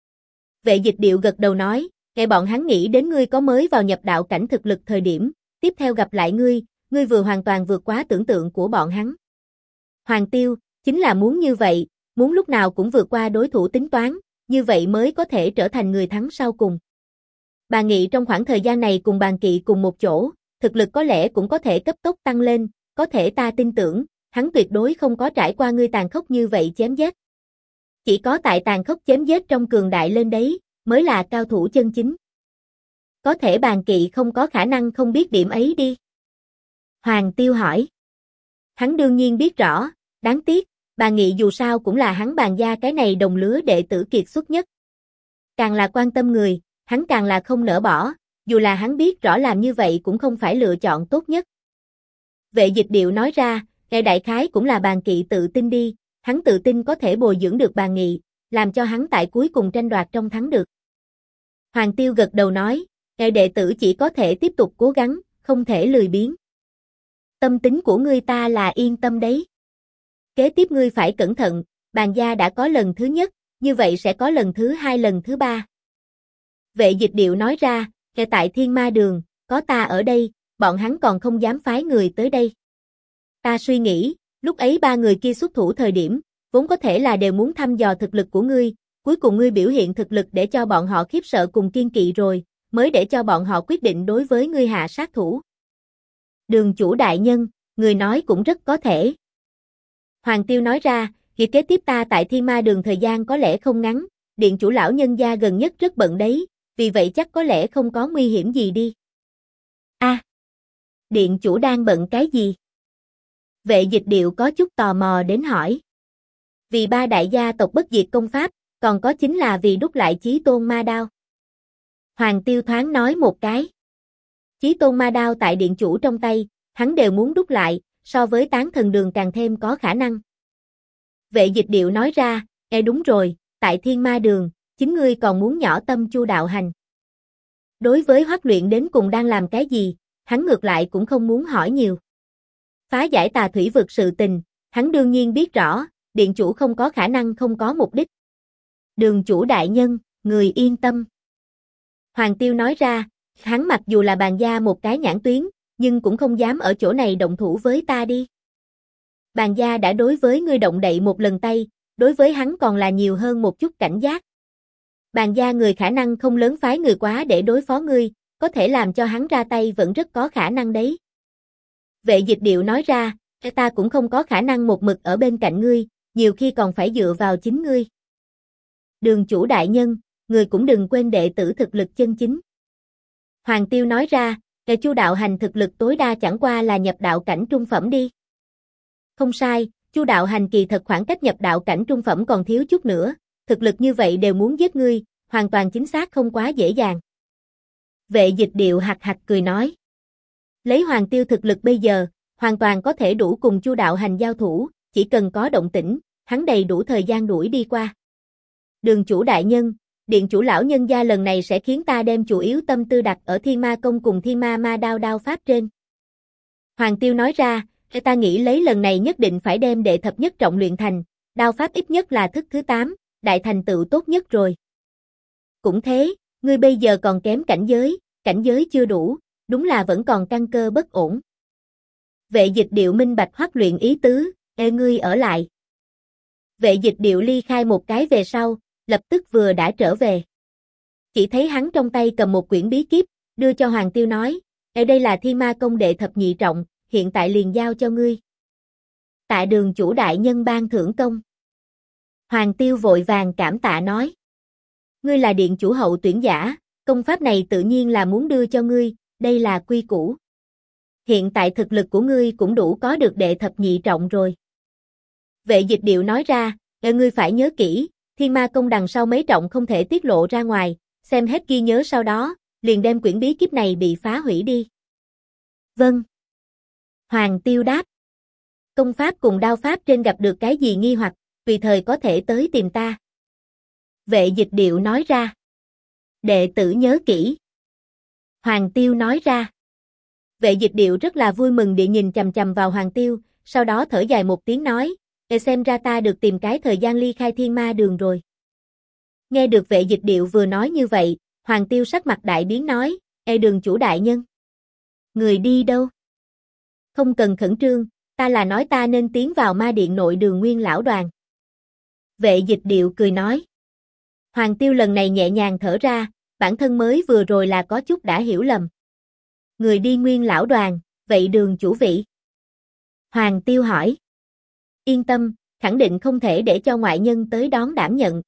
Vệ Dịch Điệu gật đầu nói, nghe bọn hắn nghĩ đến ngươi có mới vào nhập đạo cảnh thực lực thời điểm, tiếp theo gặp lại ngươi vừa hoàn toàn vượt quá tưởng tượng của bọn hắn. Hoàng Tiêu, chính là muốn như vậy, muốn lúc nào cũng vượt qua đối thủ tính toán, như vậy mới có thể trở thành người thắng sau cùng. Bà Nghị trong khoảng thời gian này cùng Bàn Kỵ cùng một chỗ, thực lực có lẽ cũng có thể cấp tốc tăng lên, có thể ta tin tưởng, hắn tuyệt đối không có trải qua ngươi tàn khốc như vậy chém giết. Chỉ có tại tàn khốc chém giết trong cường đại lên đấy, mới là cao thủ chân chính. Có thể Bàn Kỵ không có khả năng không biết điểm ấy đi. Hoàng Tiêu hỏi. Hắn đương nhiên biết rõ, đáng tiếc, Bà Nghị dù sao cũng là hắn Bàn gia cái này đồng lứa đệ tử kiệt xuất nhất. Càng là quan tâm người, hắn càng là không nỡ bỏ, dù là hắn biết rõ làm như vậy cũng không phải lựa chọn tốt nhất. Vệ Dịch Điệu nói ra, nghe đại khái cũng là Bàn Kỵ tự tin đi, hắn tự tin có thể bồi dưỡng được Bà Nghị, làm cho hắn tại cuối cùng tranh đoạt trong thắng được. Hoàng Tiêu gật đầu nói, nghe đệ tử chỉ có thể tiếp tục cố gắng, không thể lười biếng. Tâm tính của ngươi ta là yên tâm đấy. Kế tiếp ngươi phải cẩn thận, Bàn gia đã có lần thứ nhất, như vậy sẽ có lần thứ hai lần thứ ba. Vệ Dịch Điệu nói ra, nghe tại Thiên Ma Đường, có ta ở đây, bọn hắn còn không dám phái người tới đây. Ta suy nghĩ, lúc ấy ba người kia xuất thủ thời điểm, vốn có thể là đều muốn thăm dò thực lực của ngươi, cuối cùng ngươi biểu hiện thực lực để cho bọn họ khiếp sợ cùng kiên kỵ rồi, mới để cho bọn họ quyết định đối với ngươi hạ sát thủ. Đường chủ đại nhân, người nói cũng rất có thể. Hoàng Tiêu nói ra, việc kế tiếp ta tại Thiên Ma Đường thời gian có lẽ không ngắn, điện chủ lão nhân gia gần nhất rất bận đấy, vì vậy chắc có lẽ không có nguy hiểm gì đi. Điện chủ đang bận cái gì? Vệ Dịch Điệu có chút tò mò đến hỏi. Vì ba đại gia tộc bất diệt công pháp, còn có chính là vì đúc lại Chí Tôn ma đao. Hoàng Tiêu thoáng nói một cái. Chí Tôn ma đao tại điện chủ trong tay, hắn đều muốn đúc lại, so với Tán Thần Đường càng thêm có khả năng. Vệ Dịch Điệu nói ra, đúng rồi, tại Thiên Ma Đường, chính ngươi còn muốn nhỏ tâm Chu đạo hành. Đối với Hoắc Luyện đến cùng đang làm cái gì, hắn ngược lại cũng không muốn hỏi nhiều. Phá giải tà thủy vực sự tình, hắn đương nhiên biết rõ, điện chủ không có khả năng không có mục đích. Đường chủ đại nhân, người yên tâm. Hoàng Tiêu nói ra, hắn mặc dù là Bàn gia một cái nhãn tuyến, nhưng cũng không dám ở chỗ này động thủ với ta đi. Bàn gia đã đối với ngươi động đậy một lần tay, đối với hắn còn là nhiều hơn một chút cảnh giác. Bàn gia người khả năng không lớn phái người quá để đối phó ngươi, có thể làm cho hắn ra tay vẫn rất có khả năng đấy. Vệ Dịch Điệu nói ra, ta cũng không có khả năng một mực ở bên cạnh ngươi, nhiều khi còn phải dựa vào chính ngươi. Đường chủ đại nhân, người cũng đừng quên đệ tử thực lực chân chính. Hoàng Tiêu nói ra, Chu đạo hành thực lực tối đa chẳng qua là nhập đạo cảnh trung phẩm đi. Không sai, Chu đạo hành kỳ thật khoảng cách nhập đạo cảnh trung phẩm còn thiếu chút nữa, thực lực như vậy đều muốn giết ngươi, hoàn toàn chính xác không quá dễ dàng. Vệ Dịch Điệu hạc hạc cười nói. Lấy Hoàng Tiêu thực lực bây giờ, hoàn toàn có thể đủ cùng Chu Đạo Hành giao thủ, chỉ cần có động tĩnh, hắn đầy đủ thời gian đuổi đi qua. Đường chủ đại nhân, điện chủ lão nhân gia lần này sẽ khiến ta đem chủ yếu tâm tư đặt ở Thiên Ma Công cùng Thiên Ma Ma Đao đao pháp trên. Hoàng Tiêu nói ra, ta nghĩ lấy lần này nhất định phải đem đệ thập nhất trọng luyện thành, đao pháp ít nhất là thức thứ 8, đại thành tựu tốt nhất rồi. Cũng thế, ngươi bây giờ còn kém cảnh giới chưa đủ, đúng là vẫn còn căn cơ bất ổn. Vệ Dịch Điệu minh bạch Hoắc Luyện ý tứ, ngươi ở lại. Vệ Dịch Điệu ly khai một cái về sau, lập tức vừa đã trở về. Chỉ thấy hắn trong tay cầm một quyển bí kíp, đưa cho Hoàng Tiêu nói, đây là Thiên Ma Công đệ thập nhị trọng, hiện tại liền giao cho ngươi. Tạ đường chủ đại nhân ban thưởng công. Hoàng Tiêu vội vàng cảm tạ nói. Ngươi là điện chủ hậu tuyển giả, công pháp này tự nhiên là muốn đưa cho ngươi, đây là quy củ. Hiện tại thực lực của ngươi cũng đủ có được đệ thập nhị trọng rồi. Vệ Dịch Điệu nói ra, ngươi phải nhớ kỹ, Thiên Ma Công đằng sau mấy trọng không thể tiết lộ ra ngoài, xem hết ghi nhớ sau đó, liền đem quyển bí kíp này bị phá hủy đi. Vâng. Hoàng Tiêu đáp. Công pháp cùng đao pháp trên gặp được cái gì nghi hoặc, tùy thời có thể tới tìm ta. Vệ Dịch Điệu nói ra. Đệ tử nhớ kỹ. Hoàng Tiêu nói ra. Vệ Dịch Điệu rất là vui mừng địa nhìn chằm chằm vào Hoàng Tiêu, sau đó thở dài một tiếng nói, xem ra ta được tìm cái thời gian ly khai Thiên Ma Đường rồi. Nghe được Vệ Dịch Điệu vừa nói như vậy, Hoàng Tiêu sắc mặt đại biến nói, đường chủ đại nhân. Người đi đâu? Không cần khẩn trương, ta là nói ta nên tiến vào ma điện nội đường Nguyên lão đoàn. Vệ Dịch Điệu cười nói. Hoàng Tiêu lần này nhẹ nhàng thở ra, bản thân mới vừa rồi là có chút đã hiểu lầm. Người đi Nguyên lão đoàn, vậy đường chủ vị? Hoàng Tiêu hỏi. Yên tâm, khẳng định không thể để cho ngoại nhân tới đón đảm nhận.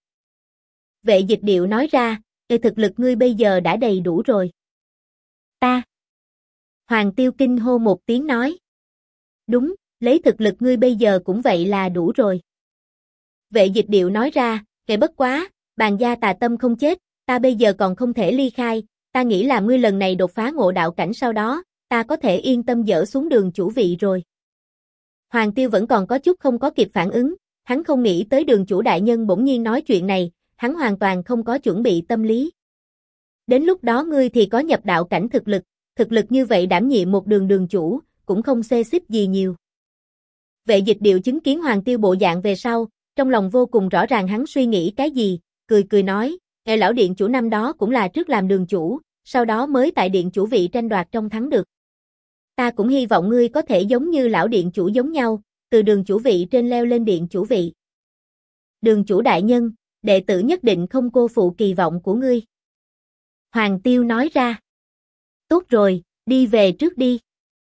Vệ Dịch Điệu nói ra, thực lực ngươi bây giờ đã đầy đủ rồi. Ta. Hoàng Tiêu kinh hô một tiếng nói. Đúng, lấy thực lực ngươi bây giờ cũng vậy là đủ rồi. Vệ Dịch Điệu nói ra, bất quá, bàn gia tà tâm không chết, ta bây giờ còn không thể ly khai, ta nghĩ là ngươi lần này đột phá ngộ đạo cảnh sau đó, ta có thể yên tâm dỡ xuống đường chủ vị rồi. Hoàng Tiêu vẫn còn có chút không có kịp phản ứng, hắn không nghĩ tới đường chủ đại nhân bỗng nhiên nói chuyện này, hắn hoàn toàn không có chuẩn bị tâm lý. Đến lúc đó ngươi thì có nhập đạo cảnh thực lực như vậy đảm nhiệm một đường chủ, cũng không xê xích gì nhiều. Vệ Dịch Điệu chứng kiến Hoàng Tiêu bộ dạng về sau, trong lòng vô cùng rõ ràng hắn suy nghĩ cái gì, cười nói, lão điện chủ năm đó cũng là trước làm đường chủ, sau đó mới tại điện chủ vị tranh đoạt trong thắng được. Ta cũng hy vọng ngươi có thể giống như lão điện chủ giống nhau, từ đường chủ vị trên leo lên điện chủ vị. Đường chủ đại nhân, đệ tử nhất định không cô phụ kỳ vọng của ngươi. Hoàng Tiêu nói ra. Tốt rồi, đi về trước đi.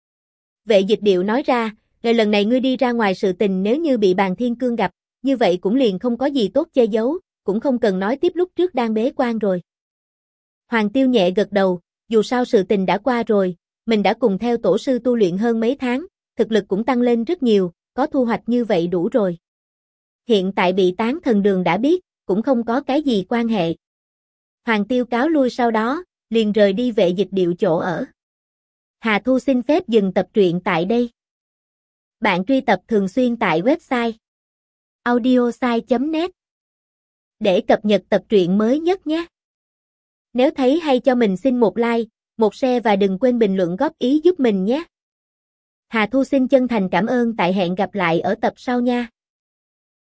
Vệ Dịch Điệu nói ra, lần này ngươi đi ra ngoài sự tình nếu như bị Bàn Thiên Cương gặp, như vậy cũng liền không có gì tốt che giấu, cũng không cần nói tiếp lúc trước đang bế quan rồi. Hoàng Tiêu nhẹ gật đầu, dù sao sự tình đã qua rồi, mình đã cùng theo tổ sư tu luyện hơn mấy tháng, thực lực cũng tăng lên rất nhiều, có thu hoạch như vậy đủ rồi. Hiện tại bị Tán Thần Đường đã biết, cũng không có cái gì quan hệ. Hoàng Tiêu cáo lui sau đó, liền rời đi Vệ Dịch Điệu chỗ ở. Hà Thu xin phép dừng tập truyện tại đây. Bạn truy tập thường xuyên tại website audiosai.net để cập nhật tập truyện mới nhất nhé. Nếu thấy hay cho mình xin một like, một share và đừng quên bình luận góp ý giúp mình nhé. Hà Thu xin chân thành cảm ơn, tại hẹn gặp lại ở tập sau nha.